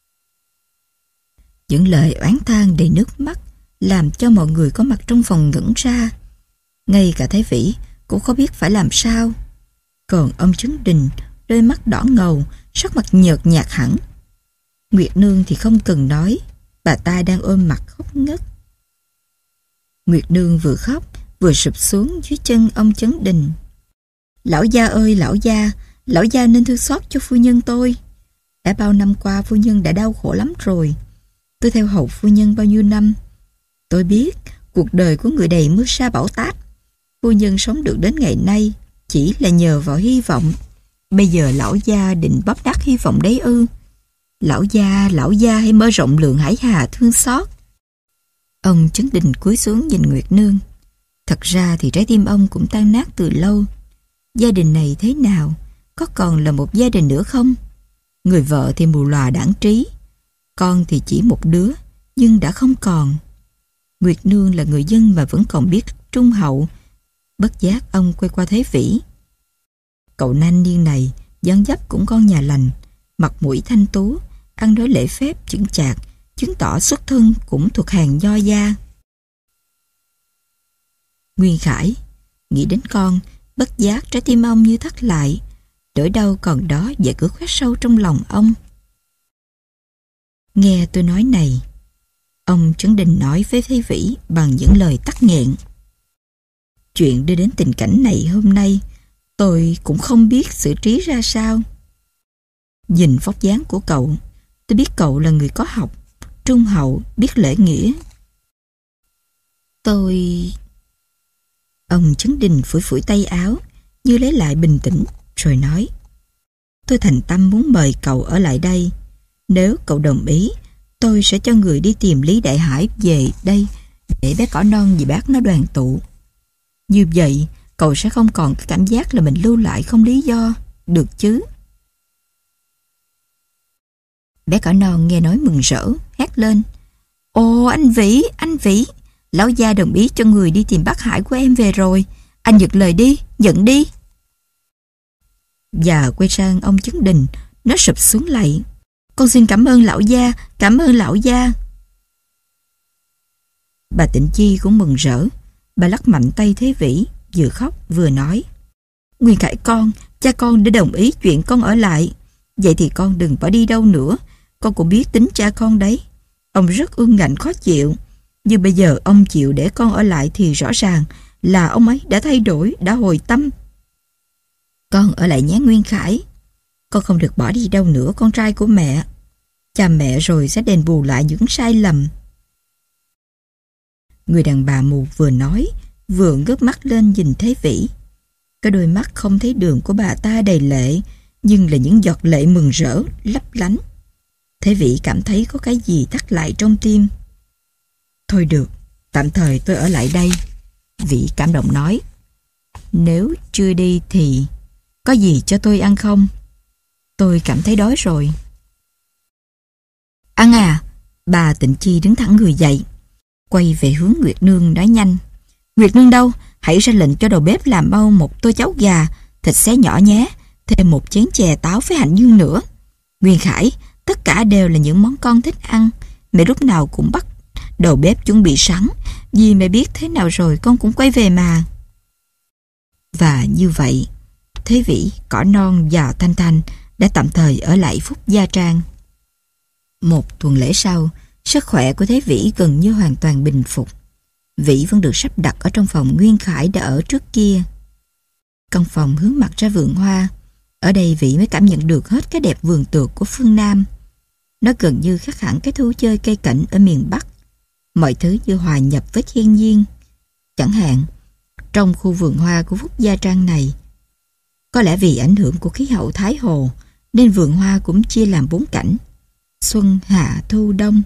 Những lời oán than đầy nước mắt làm cho mọi người có mặt trong phòng ngẩn ra. Ngay cả Thái Vĩ cũng không biết phải làm sao. Còn ông Chấn Đình, đôi mắt đỏ ngầu, sắc mặt nhợt nhạt hẳn. Nguyệt Nương thì không cần nói, bà ta đang ôm mặt khóc ngất. Nguyệt Nương vừa khóc vừa sụp xuống dưới chân ông Chấn Đình. Lão gia ơi lão gia, lão gia nên thương xót cho phu nhân tôi. Đã bao năm qua phu nhân đã đau khổ lắm rồi. Tôi theo hầu phu nhân bao nhiêu năm. Tôi biết cuộc đời của người đầy mưa sa bão táp. Phu nhân sống được đến ngày nay chỉ là nhờ vào hy vọng. Bây giờ lão gia định bóp nát hy vọng đấy ư? Lão gia, lão gia hãy mở rộng lượng hải hà thương xót. Ông Chấn Đình cúi xuống nhìn Nguyệt Nương. Thật ra thì trái tim ông cũng tan nát từ lâu. Gia đình này thế nào? Có còn là một gia đình nữa không? Người vợ thì mù lòa đãng trí, con thì chỉ một đứa, nhưng đã không còn. Nguyệt Nương là người dân mà vẫn còn biết trung hậu. Bất giác ông quay qua Thế Vĩ. Cậu thanh niên này dáng dấp cũng con nhà lành, mặt mũi thanh tú, ăn nói lễ phép chững chạc, chứng tỏ xuất thân cũng thuộc hàng nho gia. Nguyên Khải nghĩ đến con, bất giác trái tim ông như thắt lại, nỗi đau còn đó và cứ khoét sâu trong lòng ông. Nghe tôi nói này, ông Chấn Đình nói với Thế Vĩ bằng những lời tắc nghẹn. Chuyện đưa đến tình cảnh này hôm nay, tôi cũng không biết xử trí ra sao. Nhìn vóc dáng của cậu, tôi biết cậu là người có học, trung hậu, biết lễ nghĩa. Tôi... Ông Chấn Đình phủi phủi tay áo, như lấy lại bình tĩnh, rồi nói: Tôi thành tâm muốn mời cậu ở lại đây. Nếu cậu đồng ý, tôi sẽ cho người đi tìm Lý Đại Hải về đây để bé cỏ non vì bác nó đoàn tụ. Như vậy, cậu sẽ không còn cái cảm giác là mình lưu lại không lý do, được chứ? Bé cỏ non nghe nói mừng rỡ, hét lên: Ồ anh Vĩ, anh Vĩ, lão gia đồng ý cho người đi tìm bác Hải của em về rồi. Anh nhận lời đi, nhận đi. Và quay sang ông Chấn Đình, nó sụp xuống lạy: Con xin cảm ơn lão gia, cảm ơn lão gia. Bà Tịnh Chi cũng mừng rỡ. Bà lắc mạnh tay Thế Vĩ, vừa khóc vừa nói: Nguyên Khải con, cha con đã đồng ý chuyện con ở lại. Vậy thì con đừng bỏ đi đâu nữa. Con cũng biết tính cha con đấy. Ông rất ương ngạnh khó chịu. Nhưng bây giờ ông chịu để con ở lại thì rõ ràng là ông ấy đã thay đổi, đã hồi tâm. Con ở lại nhé Nguyên Khải. Con không được bỏ đi đâu nữa, con trai của mẹ. Cha mẹ rồi sẽ đền bù lại những sai lầm. Người đàn bà mù vừa nói, vừa ngước mắt lên nhìn Thế Vĩ. Cái đôi mắt không thấy đường của bà ta đầy lệ, nhưng là những giọt lệ mừng rỡ, lấp lánh. Thế Vĩ cảm thấy có cái gì thắt lại trong tim. Thôi được, tạm thời tôi ở lại đây. Vĩ cảm động nói. Nếu chưa đi thì có gì cho tôi ăn không? Tôi cảm thấy đói rồi. Ăn à? Bà Tịnh Chi đứng thẳng người dậy, quay về hướng Nguyệt Nương nói nhanh. Nguyệt Nương đâu? Hãy ra lệnh cho đầu bếp làm mau một tô cháo gà, thịt xé nhỏ nhé, thêm một chén chè táo với hạnh nhân nữa. Nguyên Khải, tất cả đều là những món con thích ăn. Mẹ lúc nào cũng bắt đầu bếp chuẩn bị sẵn, vì mẹ biết thế nào rồi con cũng quay về mà. Và như vậy, Thế Vĩ, Cỏ Non và Thanh Thanh đã tạm thời ở lại Phúc Gia Trang. Một tuần lễ sau, sức khỏe của Thế Vĩ gần như hoàn toàn bình phục. Vĩ vẫn được sắp đặt ở trong phòng Nguyên Khải đã ở trước kia. Căn phòng hướng mặt ra vườn hoa. Ở đây Vĩ mới cảm nhận được hết cái đẹp vườn tược của phương Nam. Nó gần như khác hẳn cái thú chơi cây cảnh ở miền Bắc. Mọi thứ như hòa nhập với thiên nhiên. Chẳng hạn, trong khu vườn hoa của Phúc Gia Trang này, có lẽ vì ảnh hưởng của khí hậu Thái Hồ, nên vườn hoa cũng chia làm bốn cảnh: xuân, hạ, thu, đông.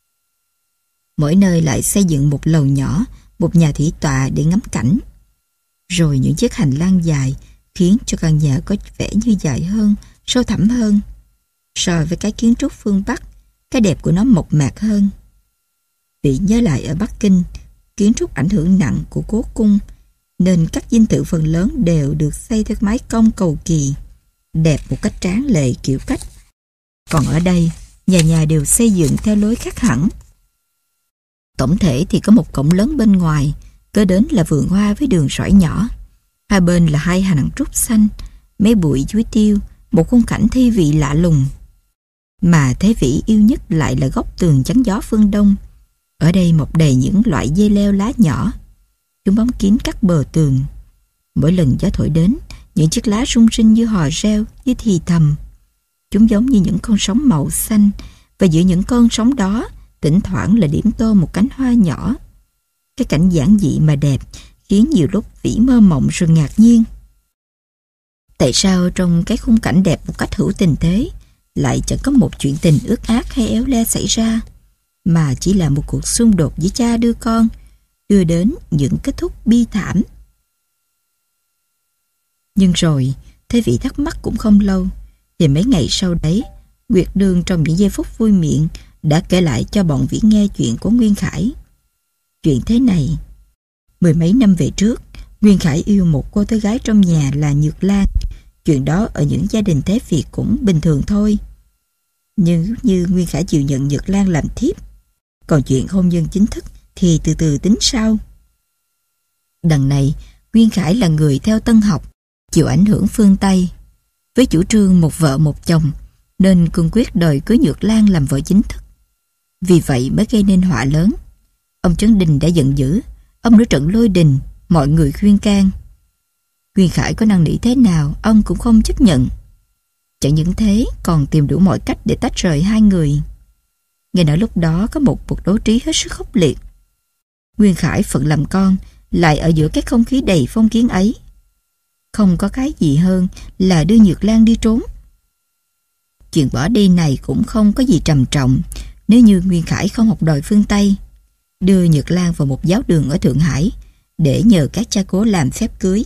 Mỗi nơi lại xây dựng một lầu nhỏ, một nhà thủy tọa để ngắm cảnh. Rồi những chiếc hành lang dài khiến cho căn nhà có vẻ như dài hơn, sâu thẳm hơn. So với cái kiến trúc phương Bắc, cái đẹp của nó mộc mạc hơn. Vĩ nhớ lại ở Bắc Kinh, kiến trúc ảnh hưởng nặng của cố cung, nên các dinh thự phần lớn đều được xây theo mái cong cầu kỳ, đẹp một cách tráng lệ kiểu cách. Còn ở đây, nhà nhà đều xây dựng theo lối khác hẳn. Tổng thể thì có một cổng lớn bên ngoài, kế đến là vườn hoa với đường sỏi nhỏ. Hai bên là hai hàng trúc xanh, mấy bụi chuối tiêu, một khung cảnh thi vị lạ lùng. Mà Thế Vĩ yêu nhất lại là góc tường chắn gió phương Đông. Ở đây mọc đầy những loại dây leo lá nhỏ. Chúng bóng kín các bờ tường. Mỗi lần gió thổi đến, những chiếc lá rung rinh như hò reo, như thì thầm. Chúng giống như những con sóng màu xanh, và giữa những con sóng đó, thỉnh thoảng là điểm tô một cánh hoa nhỏ. Cái cảnh giản dị mà đẹp khiến nhiều lúc Vĩ mơ mộng rồi ngạc nhiên. Tại sao trong cái khung cảnh đẹp một cách hữu tình thế lại chẳng có một chuyện tình ước ác hay éo le xảy ra, mà chỉ là một cuộc xung đột giữa cha đưa con, đưa đến những kết thúc bi thảm. Nhưng rồi, Thế Vĩ thắc mắc cũng không lâu, thì mấy ngày sau đấy, Nguyệt Nương trong những giây phút vui miệng đã kể lại cho bọn Vĩ nghe chuyện của Nguyên Khải. Chuyện thế này: mười mấy năm về trước, Nguyên Khải yêu một cô tới gái trong nhà là Nhược Lan. Chuyện đó ở những gia đình thế Việt cũng bình thường thôi. Nhưng như Nguyên Khải chịu nhận Nhược Lan làm thiếp, còn chuyện hôn nhân chính thức thì từ từ tính sau. Đằng này, Nguyên Khải là người theo Tân học, chịu ảnh hưởng phương Tây, với chủ trương một vợ một chồng, nên cương quyết đòi cưới Nhược Lan làm vợ chính thức. Vì vậy mới gây nên họa lớn. Ông Trấn Đình đã giận dữ, ông nổi trận lôi đình, mọi người khuyên can. Nguyên Khải có năn nỉ thế nào, ông cũng không chấp nhận. Chẳng những thế, còn tìm đủ mọi cách để tách rời hai người. Nghe nói lúc đó có một cuộc đấu trí hết sức khốc liệt. Nguyên Khải phận làm con, lại ở giữa cái không khí đầy phong kiến ấy. Không có cái gì hơn là đưa Nhược Lan đi trốn. Chuyện bỏ đi này cũng không có gì trầm trọng nếu như Nguyên Khải không học đòi phương Tây, đưa Nhược Lan vào một giáo đường ở Thượng Hải để nhờ các cha cố làm phép cưới.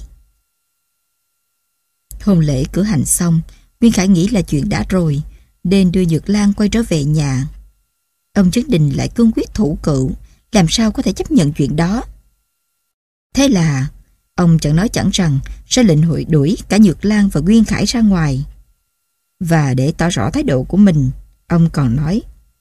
Hôn lễ cử hành xong, Nguyên Khải nghĩ là chuyện đã rồi, nên đưa Nhược Lan quay trở về nhà. Ông Trấn Đình lại cương quyết thủ cựu, làm sao có thể chấp nhận chuyện đó. Thế là ông chẳng nói chẳng rằng sẽ lệnh hội đuổi cả Nhược Lan và Nguyên Khải ra ngoài. Và để tỏ rõ thái độ của mình, ông còn nói: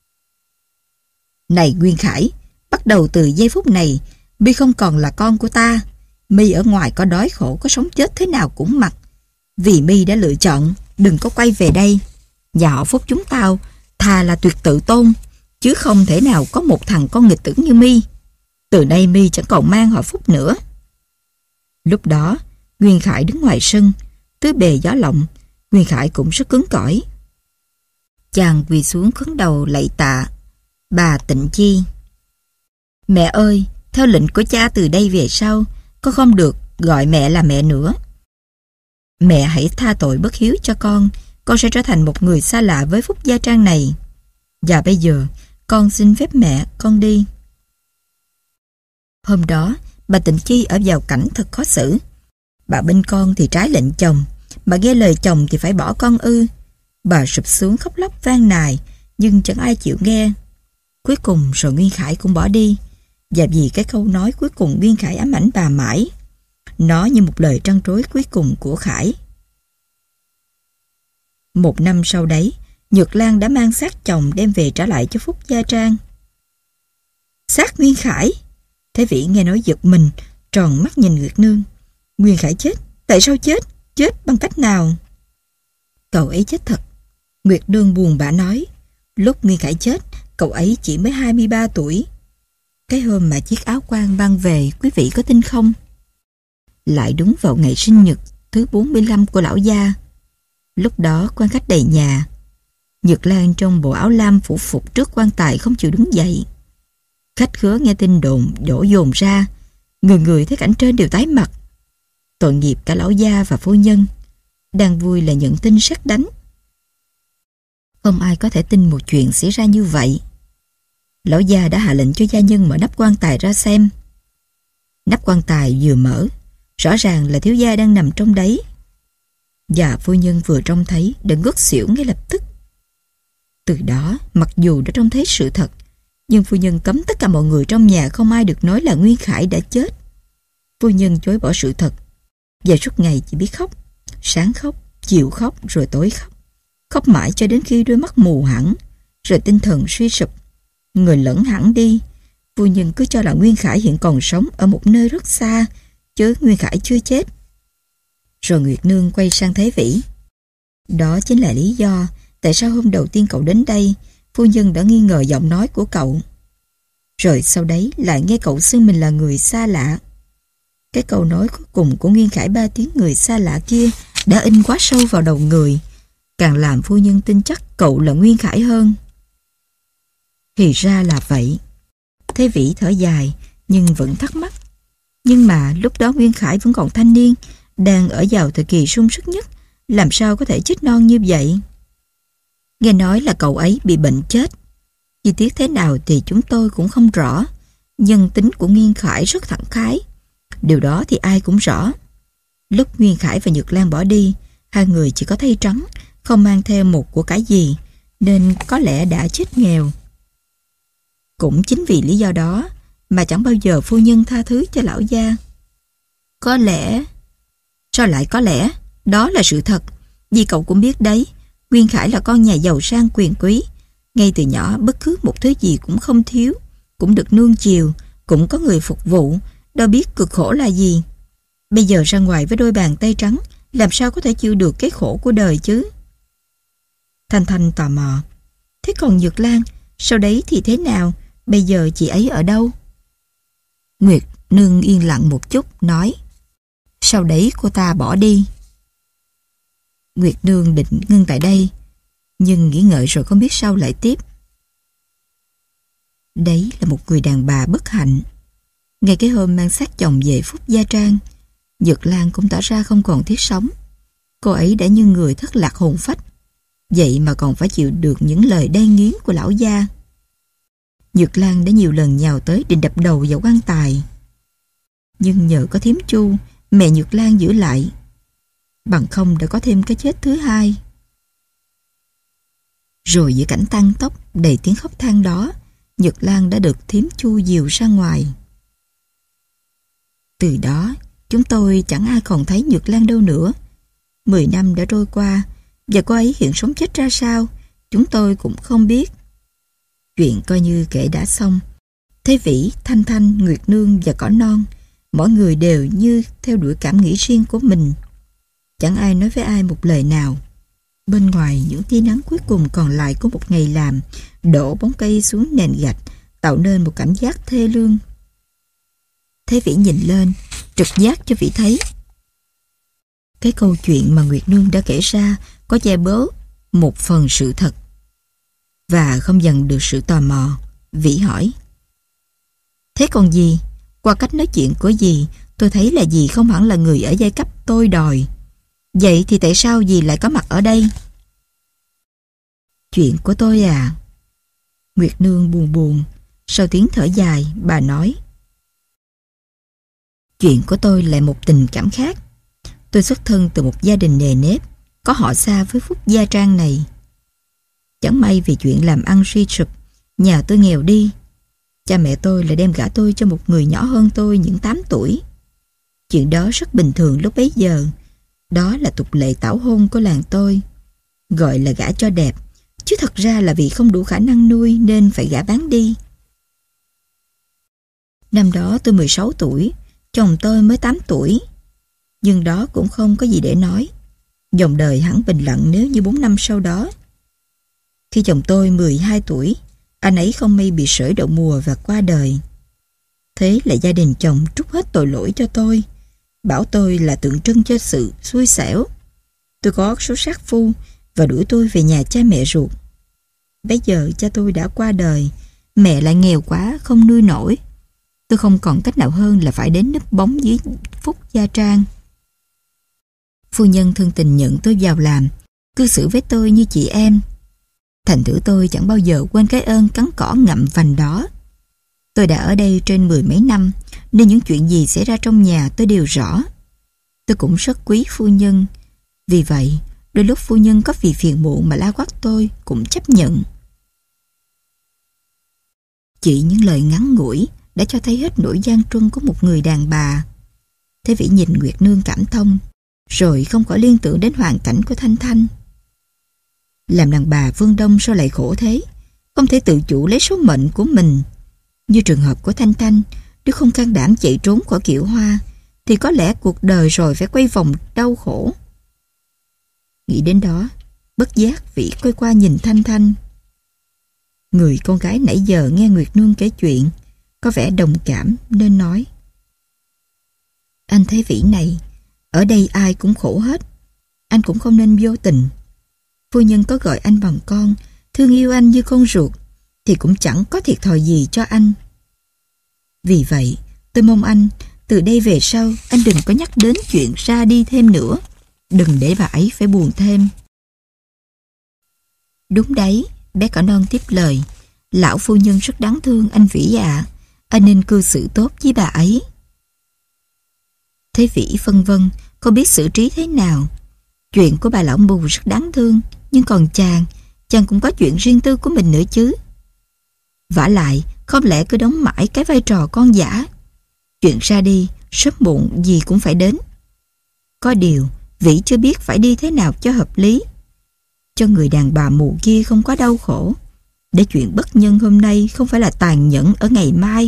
Này Nguyên Khải, bắt đầu từ giây phút này, My không còn là con của ta. My ở ngoài có đói khổ, có sống chết thế nào cũng mặc. Vì My đã lựa chọn đừng có quay về đây. Nhà họ Phúc chúng tao thà là tuyệt tự tôn, chứ không thể nào có một thằng con nghịch tử như Mi. Từ nay Mi chẳng còn mang họ Phúc nữa. Lúc đó, Nguyên Khải đứng ngoài sân, tứ bề gió lộng. Nguyên Khải cũng rất cứng cỏi. Chàng quỳ xuống khấn đầu lạy tạ bà Tịnh Chi. Mẹ ơi, theo lệnh của cha từ đây về sau, con không được gọi mẹ là mẹ nữa. Mẹ hãy tha tội bất hiếu cho con, con sẽ trở thành một người xa lạ với Phúc gia trang này. Và bây giờ, con xin phép mẹ, con đi. Hôm đó, bà Tịnh Chi ở vào cảnh thật khó xử. Bà bên con thì trái lệnh chồng, bà nghe lời chồng thì phải bỏ con ư. Bà sụp xuống khóc lóc van nài, nhưng chẳng ai chịu nghe. Cuối cùng rồi Nguyên Khải cũng bỏ đi. Và vì cái câu nói cuối cùng Nguyên Khải ám ảnh bà mãi. Nó như một lời trăn trối cuối cùng của Khải. Một năm sau đấy, Nhược Lan đã mang xác chồng đem về trả lại cho Phúc gia trang. Xác Nguyên Khải? Thế Vĩ nghe nói giật mình, tròn mắt nhìn Nguyệt Nương. Nguyên Khải chết? Tại sao chết? Chết bằng cách nào? Cậu ấy chết thật. Nguyệt Nương buồn bã nói. Lúc Nguyên Khải chết, cậu ấy chỉ mới hai mươi ba tuổi. Cái hôm mà chiếc áo quan mang về, quý vị có tin không? Lại đúng vào ngày sinh nhật thứ bốn mươi lăm của lão gia. Lúc đó quan khách đầy nhà. Nhược Lan trong bộ áo lam phủ phục trước quan tài không chịu đứng dậy. Khách khứa nghe tin đồn đổ dồn ra. Người người thấy cảnh trên đều tái mặt. Tội nghiệp cả lão gia và phu nhân. Đang vui là nhận tin sét đánh. Không ai có thể tin một chuyện xảy ra như vậy. Lão gia đã hạ lệnh cho gia nhân mở nắp quan tài ra xem. Nắp quan tài vừa mở, rõ ràng là thiếu gia đang nằm trong đấy. Và phu nhân vừa trông thấy đã ngất xỉu ngay lập tức. Từ đó, mặc dù đã trông thấy sự thật, nhưng phu nhân cấm tất cả mọi người trong nhà không ai được nói là Nguyên Khải đã chết. Phu nhân chối bỏ sự thật, và suốt ngày chỉ biết khóc, sáng khóc, chiều khóc rồi tối khóc. Khóc mãi cho đến khi đôi mắt mù hẳn, rồi tinh thần suy sụp, người lẫn hẳn đi. Phu nhân cứ cho là Nguyên Khải hiện còn sống ở một nơi rất xa, chứ Nguyên Khải chưa chết. Rồi Nguyệt Nương quay sang Thế Vĩ. Đó chính là lý do tại sao hôm đầu tiên cậu đến đây, phu nhân đã nghi ngờ giọng nói của cậu. Rồi sau đấy lại nghe cậu xưng mình là người xa lạ. Cái câu nói cuối cùng của Nguyên Khải ba tiếng người xa lạ kia đã in quá sâu vào đầu người, càng làm phu nhân tin chắc cậu là Nguyên Khải hơn. Thì ra là vậy. Thế Vĩ thở dài, nhưng vẫn thắc mắc. Nhưng mà lúc đó Nguyên Khải vẫn còn thanh niên, đang ở vào thời kỳ sung sức nhất, làm sao có thể chết non như vậy? Nghe nói là cậu ấy bị bệnh chết. Chi tiết thế nào thì chúng tôi cũng không rõ, nhưng tính của Nguyên Khải rất thẳng khái. Điều đó thì ai cũng rõ. Lúc Nguyên Khải và Nhược Lan bỏ đi, hai người chỉ có thây trắng, không mang theo một của cái gì, nên có lẽ đã chết nghèo. Cũng chính vì lý do đó mà chẳng bao giờ phu nhân tha thứ cho lão gia. Có lẽ... Sao lại có lẽ? Đó là sự thật. Vì cậu cũng biết đấy, Nguyên Khải là con nhà giàu sang quyền quý. Ngay từ nhỏ bất cứ một thứ gì cũng không thiếu, cũng được nuông chiều, cũng có người phục vụ, đâu biết cực khổ là gì. Bây giờ ra ngoài với đôi bàn tay trắng, làm sao có thể chịu được cái khổ của đời chứ? Thanh Thanh tò mò. Thế còn Nhược Lan, sau đấy thì thế nào? Bây giờ chị ấy ở đâu? Nguyệt Nương yên lặng một chút, nói. Sau đấy cô ta bỏ đi. Nguyệt Nương định ngưng tại đây, nhưng nghĩ ngợi rồi không biết sao lại tiếp. Đấy là một người đàn bà bất hạnh. Ngay cái hôm mang xác chồng về Phúc gia trang, Nhược Lan cũng tỏ ra không còn thiết sống. Cô ấy đã như người thất lạc hồn phách, vậy mà còn phải chịu được những lời đay nghiến của lão gia. Nhược Lan đã nhiều lần nhào tới định đập đầu vào quan tài, nhưng nhờ có thím Chu, mẹ Nhược Lan giữ lại, bằng không đã có thêm cái chết thứ hai. Rồi giữa cảnh tăng tốc đầy tiếng khóc than đó, Nhược Lan đã được thím Chu dìu ra ngoài. Từ đó, chúng tôi chẳng ai còn thấy Nhược Lan đâu nữa. Mười năm đã trôi qua, và cô ấy hiện sống chết ra sao, chúng tôi cũng không biết. Chuyện coi như kể đã xong. Thế Vĩ, Thanh Thanh, Nguyệt Nương và Cỏ Non, mỗi người đều như theo đuổi cảm nghĩ riêng của mình. Chẳng ai nói với ai một lời nào. Bên ngoài những tia nắng cuối cùng còn lại của một ngày làm đổ bóng cây xuống nền gạch, tạo nên một cảm giác thê lương. Thế Vĩ nhìn lên, trực giác cho Vĩ thấy cái câu chuyện mà Nguyệt Nương đã kể ra có che bớt một phần sự thật. Và không dần được sự tò mò, Vĩ hỏi: thế còn gì? Qua cách nói chuyện của dì, tôi thấy là dì không hẳn là người ở giai cấp tôi đòi. Vậy thì tại sao dì lại có mặt ở đây? Chuyện của tôi à? Nguyệt Nương buồn buồn, sau tiếng thở dài, bà nói: chuyện của tôi lại một tình cảm khác. Tôi xuất thân từ một gia đình nề nếp, có họ xa với Phúc Gia Trang này. Chẳng may vì chuyện làm ăn suy sụp, nhà tôi nghèo đi. Cha mẹ tôi lại đem gả tôi cho một người nhỏ hơn tôi những tám tuổi. Chuyện đó rất bình thường lúc bấy giờ. Đó là tục lệ tảo hôn của làng tôi. Gọi là gả cho đẹp, chứ thật ra là vì không đủ khả năng nuôi nên phải gả bán đi. Năm đó tôi mười sáu tuổi, chồng tôi mới tám tuổi. Nhưng đó cũng không có gì để nói. Dòng đời hẳn bình lặng nếu như bốn năm sau đó. Khi chồng tôi mười hai tuổi, anh ấy không may bị sởi đậu mùa và qua đời. Thế là gia đình chồng trút hết tội lỗi cho tôi, bảo tôi là tượng trưng cho sự xui xẻo. Tôi có số sát phu và đuổi tôi về nhà cha mẹ ruột. Bây giờ cha tôi đã qua đời, mẹ lại nghèo quá không nuôi nổi. Tôi không còn cách nào hơn là phải đến núp bóng dưới Phúc Gia Trang. Phu nhân thân tình nhận tôi vào làm, cư xử với tôi như chị em. Thành thử tôi chẳng bao giờ quên cái ơn cắn cỏ ngậm vành đó. Tôi đã ở đây trên mười mấy năm, nên những chuyện gì xảy ra trong nhà tôi đều rõ. Tôi cũng rất quý phu nhân. Vì vậy, đôi lúc phu nhân có vì phiền muộn mà la quát tôi cũng chấp nhận. Chỉ những lời ngắn ngủi đã cho thấy hết nỗi gian truân của một người đàn bà. Thế Vĩ nhìn Nguyệt Nương cảm thông, rồi không khỏi liên tưởng đến hoàn cảnh của Thanh Thanh. Làm đàn bà phương Đông sao lại khổ thế, không thể tự chủ lấy số mệnh của mình. Như trường hợp của Thanh Thanh, nếu không can đảm chạy trốn khỏi Kiệu Hoa, thì có lẽ cuộc đời rồi phải quay vòng đau khổ. Nghĩ đến đó, bất giác Vĩ quay qua nhìn Thanh Thanh. Người con gái nãy giờ nghe Nguyệt Nương kể chuyện, có vẻ đồng cảm nên nói: anh thấy Vĩ này, ở đây ai cũng khổ hết. Anh cũng không nên vô tình. Phu nhân có gọi anh bằng con, thương yêu anh như con ruột, thì cũng chẳng có thiệt thòi gì cho anh. Vì vậy, tôi mong anh, từ đây về sau, anh đừng có nhắc đến chuyện ra đi thêm nữa. Đừng để bà ấy phải buồn thêm. Đúng đấy, bé cỏ non tiếp lời. Lão phu nhân rất đáng thương anh Vĩ ạ. Anh nên cư xử tốt với bà ấy. Thế Vĩ phân vân, không biết xử trí thế nào. Chuyện của bà lão mù rất đáng thương, nhưng còn chàng, chàng cũng có chuyện riêng tư của mình nữa chứ. Vả lại, không lẽ cứ đóng mãi cái vai trò con giả. Chuyện ra đi, sớm muộn gì cũng phải đến. Có điều, Vĩ chưa biết phải đi thế nào cho hợp lý. Cho người đàn bà mù kia không có đau khổ, để chuyện bất nhân hôm nay không phải là tàn nhẫn ở ngày mai.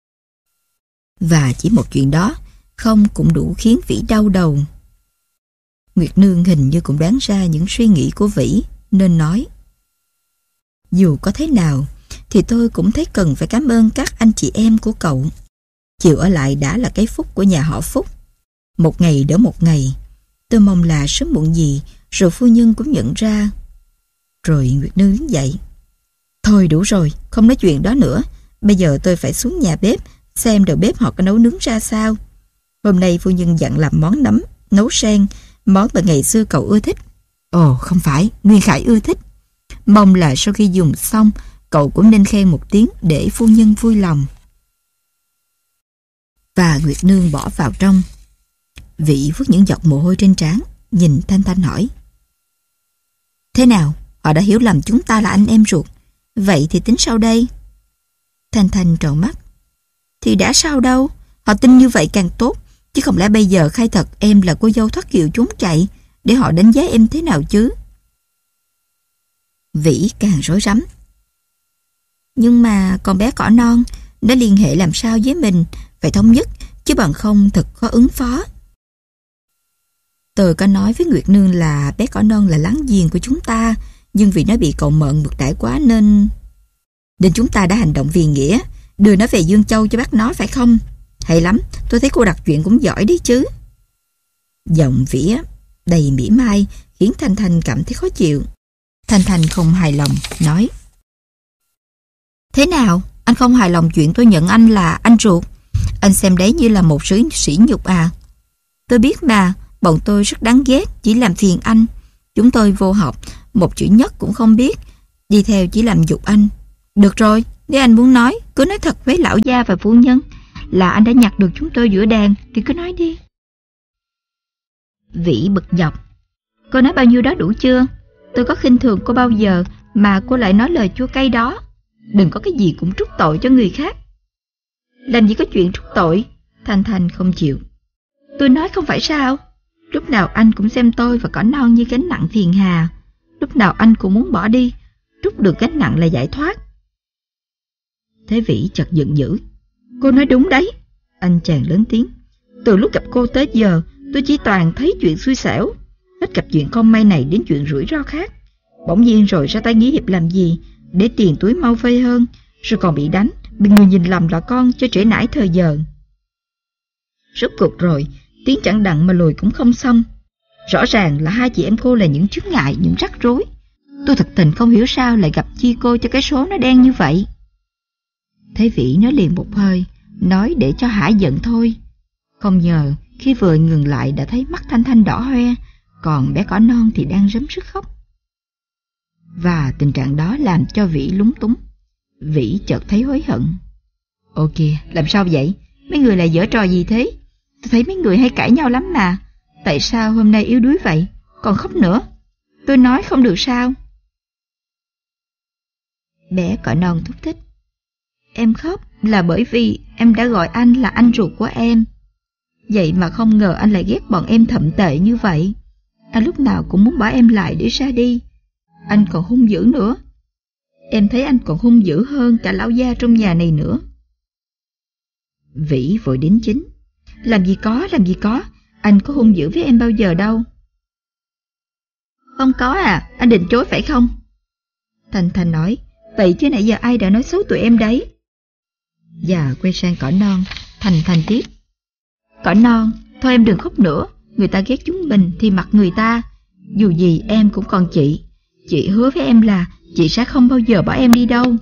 Và chỉ một chuyện đó không cũng đủ khiến Vĩ đau đầu. Nguyệt Nương hình như cũng đoán ra những suy nghĩ của Vĩ, nên nói: dù có thế nào thì tôi cũng thấy cần phải cảm ơn các anh chị em của cậu. Chịu ở lại đã là cái phúc của nhà họ Phúc. Một ngày đỡ một ngày. Tôi mong là sớm muộn gì rồi phu nhân cũng nhận ra. Rồi Nguyệt Nương đứng dậy: thôi đủ rồi, không nói chuyện đó nữa. Bây giờ tôi phải xuống nhà bếp xem đầu bếp họ có nấu nướng ra sao. Hôm nay phu nhân dặn làm món nấm, nấu sen, món mà ngày xưa cậu ưa thích. Ồ không phải, Nguyên Khải ưa thích. Mong là sau khi dùng xong, cậu cũng nên khen một tiếng để phu nhân vui lòng. Và Nguyệt Nương bỏ vào trong. Vĩ vuốt những giọt mồ hôi trên trán, nhìn Thanh Thanh hỏi: thế nào, họ đã hiểu lầm chúng ta là anh em ruột, vậy thì tính sao đây? Thanh Thanh trợn mắt: thì đã sao đâu, họ tin như vậy càng tốt, chứ không lẽ bây giờ khai thật em là cô dâu thoát kiệu trốn chạy, để họ đánh giá em thế nào chứ? Vĩ càng rối rắm. Nhưng mà con bé cỏ non, nó liên hệ làm sao với mình, phải thống nhất, chứ bằng không thật khó ứng phó. Tôi có nói với Nguyệt Nương là bé cỏ non là láng giềng của chúng ta, nhưng vì nó bị cậu Mận ngược đãi quá nên... Nên chúng ta đã hành động vì nghĩa, đưa nó về Dương Châu cho bác nó, phải không? Hay lắm, tôi thấy cô đặt chuyện cũng giỏi đấy chứ. Giọng Vĩ đầy mỉa mai khiến Thanh Thanh cảm thấy khó chịu. Thanh Thanh không hài lòng, nói: Thế nào? Anh không hài lòng chuyện tôi nhận anh là anh ruột? Anh xem đấy như là một sự sỉ nhục à? Tôi biết mà, bọn tôi rất đáng ghét, chỉ làm phiền anh. Chúng tôi vô học, một chữ nhất cũng không biết, đi theo chỉ làm nhục anh. Được rồi, nếu anh muốn nói, cứ nói thật với lão gia và phu nhân là anh đã nhặt được chúng tôi giữa đàn, thì cứ nói đi. Vĩ bực dọc: Cô nói bao nhiêu đó đủ chưa? Tôi có khinh thường cô bao giờ mà cô lại nói lời chua cay đó? Đừng có cái gì cũng trút tội cho người khác. Làm gì có chuyện trút tội? Thanh Thanh không chịu. Tôi nói không phải sao? Lúc nào anh cũng xem tôi và cỏ non như gánh nặng phiền hà. Lúc nào anh cũng muốn bỏ đi, trút được gánh nặng là giải thoát. Thế Vĩ chợt giận dữ. Cô nói đúng đấy. Anh chàng lớn tiếng. Từ lúc gặp cô tới giờ, tôi chỉ toàn thấy chuyện xui xẻo. Hết gặp chuyện không may này đến chuyện rủi ro khác. Bỗng nhiên rồi ra tay nghĩa hiệp làm gì? Để tiền túi mau vây hơn, rồi còn bị đánh, bị người nhìn lầm là con cho trễ nải thời giờ. Rốt cuộc rồi, tiếng chẳng đặng mà lùi cũng không xong. Rõ ràng là hai chị em cô là những chướng ngại, những rắc rối. Tôi thật tình không hiểu sao lại gặp chi cô cho cái số nó đen như vậy. Thế Vĩ nói liền một hơi, nói để cho hả giận thôi. Không ngờ khi vừa ngừng lại đã thấy mắt Thanh Thanh đỏ hoe, còn bé cỏ non thì đang rấm rứt khóc. Và tình trạng đó làm cho Vĩ lúng túng. Vĩ chợt thấy hối hận. Ồ kìa, làm sao vậy? Mấy người lại giở trò gì thế? Tôi thấy mấy người hay cãi nhau lắm mà. Tại sao hôm nay yếu đuối vậy? Còn khóc nữa. Tôi nói không được sao? Bé cỏ non thúc thích. Em khóc là bởi vì em đã gọi anh là anh ruột của em. Vậy mà không ngờ anh lại ghét bọn em thậm tệ như vậy. Anh lúc nào cũng muốn bỏ em lại để ra đi. Anh còn hung dữ nữa. Em thấy anh còn hung dữ hơn cả lão gia trong nhà này nữa. Vĩ vội đính chính. Làm gì có, làm gì có. Anh có hung dữ với em bao giờ đâu. Không có à, anh định chối phải không? Thanh Thanh nói. Vậy chứ nãy giờ ai đã nói xấu tụi em đấy? Và quay sang cỏ non, Thanh Thanh tiếp. Cỏ non, thôi em đừng khóc nữa. Người ta ghét chúng mình thì mặc người ta. Dù gì em cũng còn chị. Chị hứa với em là chị sẽ không bao giờ bỏ em đi đâu.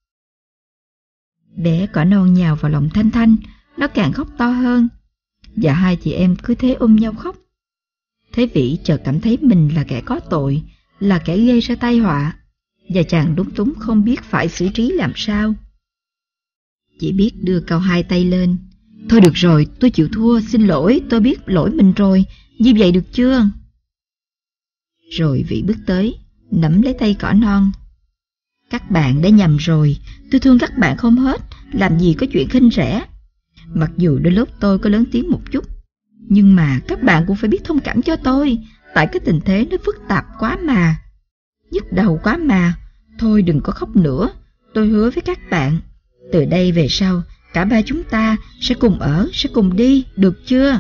Bé cỏ non nhào vào lòng Thanh Thanh, nó càng khóc to hơn. Và hai chị em cứ thế ôm nhau khóc. Thế Vĩ chợt cảm thấy mình là kẻ có tội, là kẻ gây ra tai họa, và chàng lúng túng không biết phải xử trí làm sao. Chỉ biết đưa cao hai tay lên. Thôi được rồi, tôi chịu thua, xin lỗi, tôi biết lỗi mình rồi, như vậy được chưa? Rồi Vĩ bước tới, nắm lấy tay cỏ non. Các bạn đã nhầm rồi, tôi thương các bạn không hết, làm gì có chuyện khinh rẻ. Mặc dù đôi lúc tôi có lớn tiếng một chút, nhưng mà các bạn cũng phải biết thông cảm cho tôi, tại cái tình thế nó phức tạp quá mà, nhức đầu quá mà. Thôi đừng có khóc nữa, tôi hứa với các bạn, từ đây về sau, cả ba chúng ta sẽ cùng ở, sẽ cùng đi, được chưa?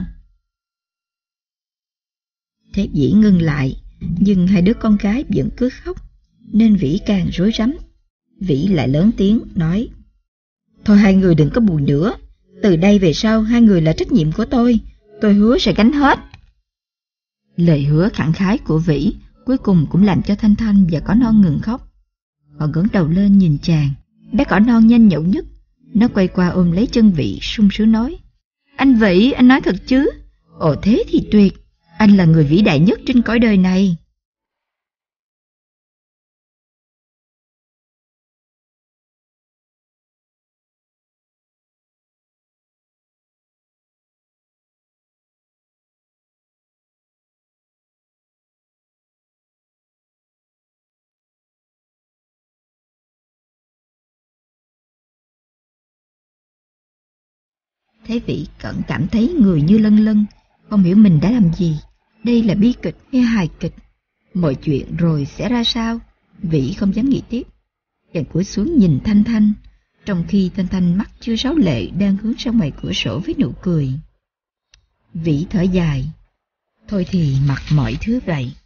Thế Vĩ ngưng lại, nhưng hai đứa con gái vẫn cứ khóc, nên Vĩ càng rối rắm. Vĩ lại lớn tiếng, nói. Thôi hai người đừng có buồn nữa, từ đây về sau hai người là trách nhiệm của tôi, tôi hứa sẽ gánh hết. Lời hứa khẳng khái của Vĩ cuối cùng cũng làm cho Thanh Thanh và cỏ non ngừng khóc. Họ ngẩng đầu lên nhìn chàng. Bé cỏ non nhanh nhậu nhất, nó quay qua ôm lấy chân Vĩ, sung sướng nói. Anh Vĩ, anh nói thật chứ? Ồ thế thì tuyệt, anh là người vĩ đại nhất trên cõi đời này. Thế Vĩ cẩn cảm thấy người như lân lân, không hiểu mình đã làm gì. Đây là bi kịch hay hài kịch? Mọi chuyện rồi sẽ ra sao? Vĩ không dám nghĩ tiếp. Chàng cúi xuống nhìn Thanh Thanh, trong khi Thanh Thanh mắt chưa ráo lệ đang hướng ra ngoài cửa sổ với nụ cười. Vĩ thở dài. Thôi thì mặc mọi thứ vậy.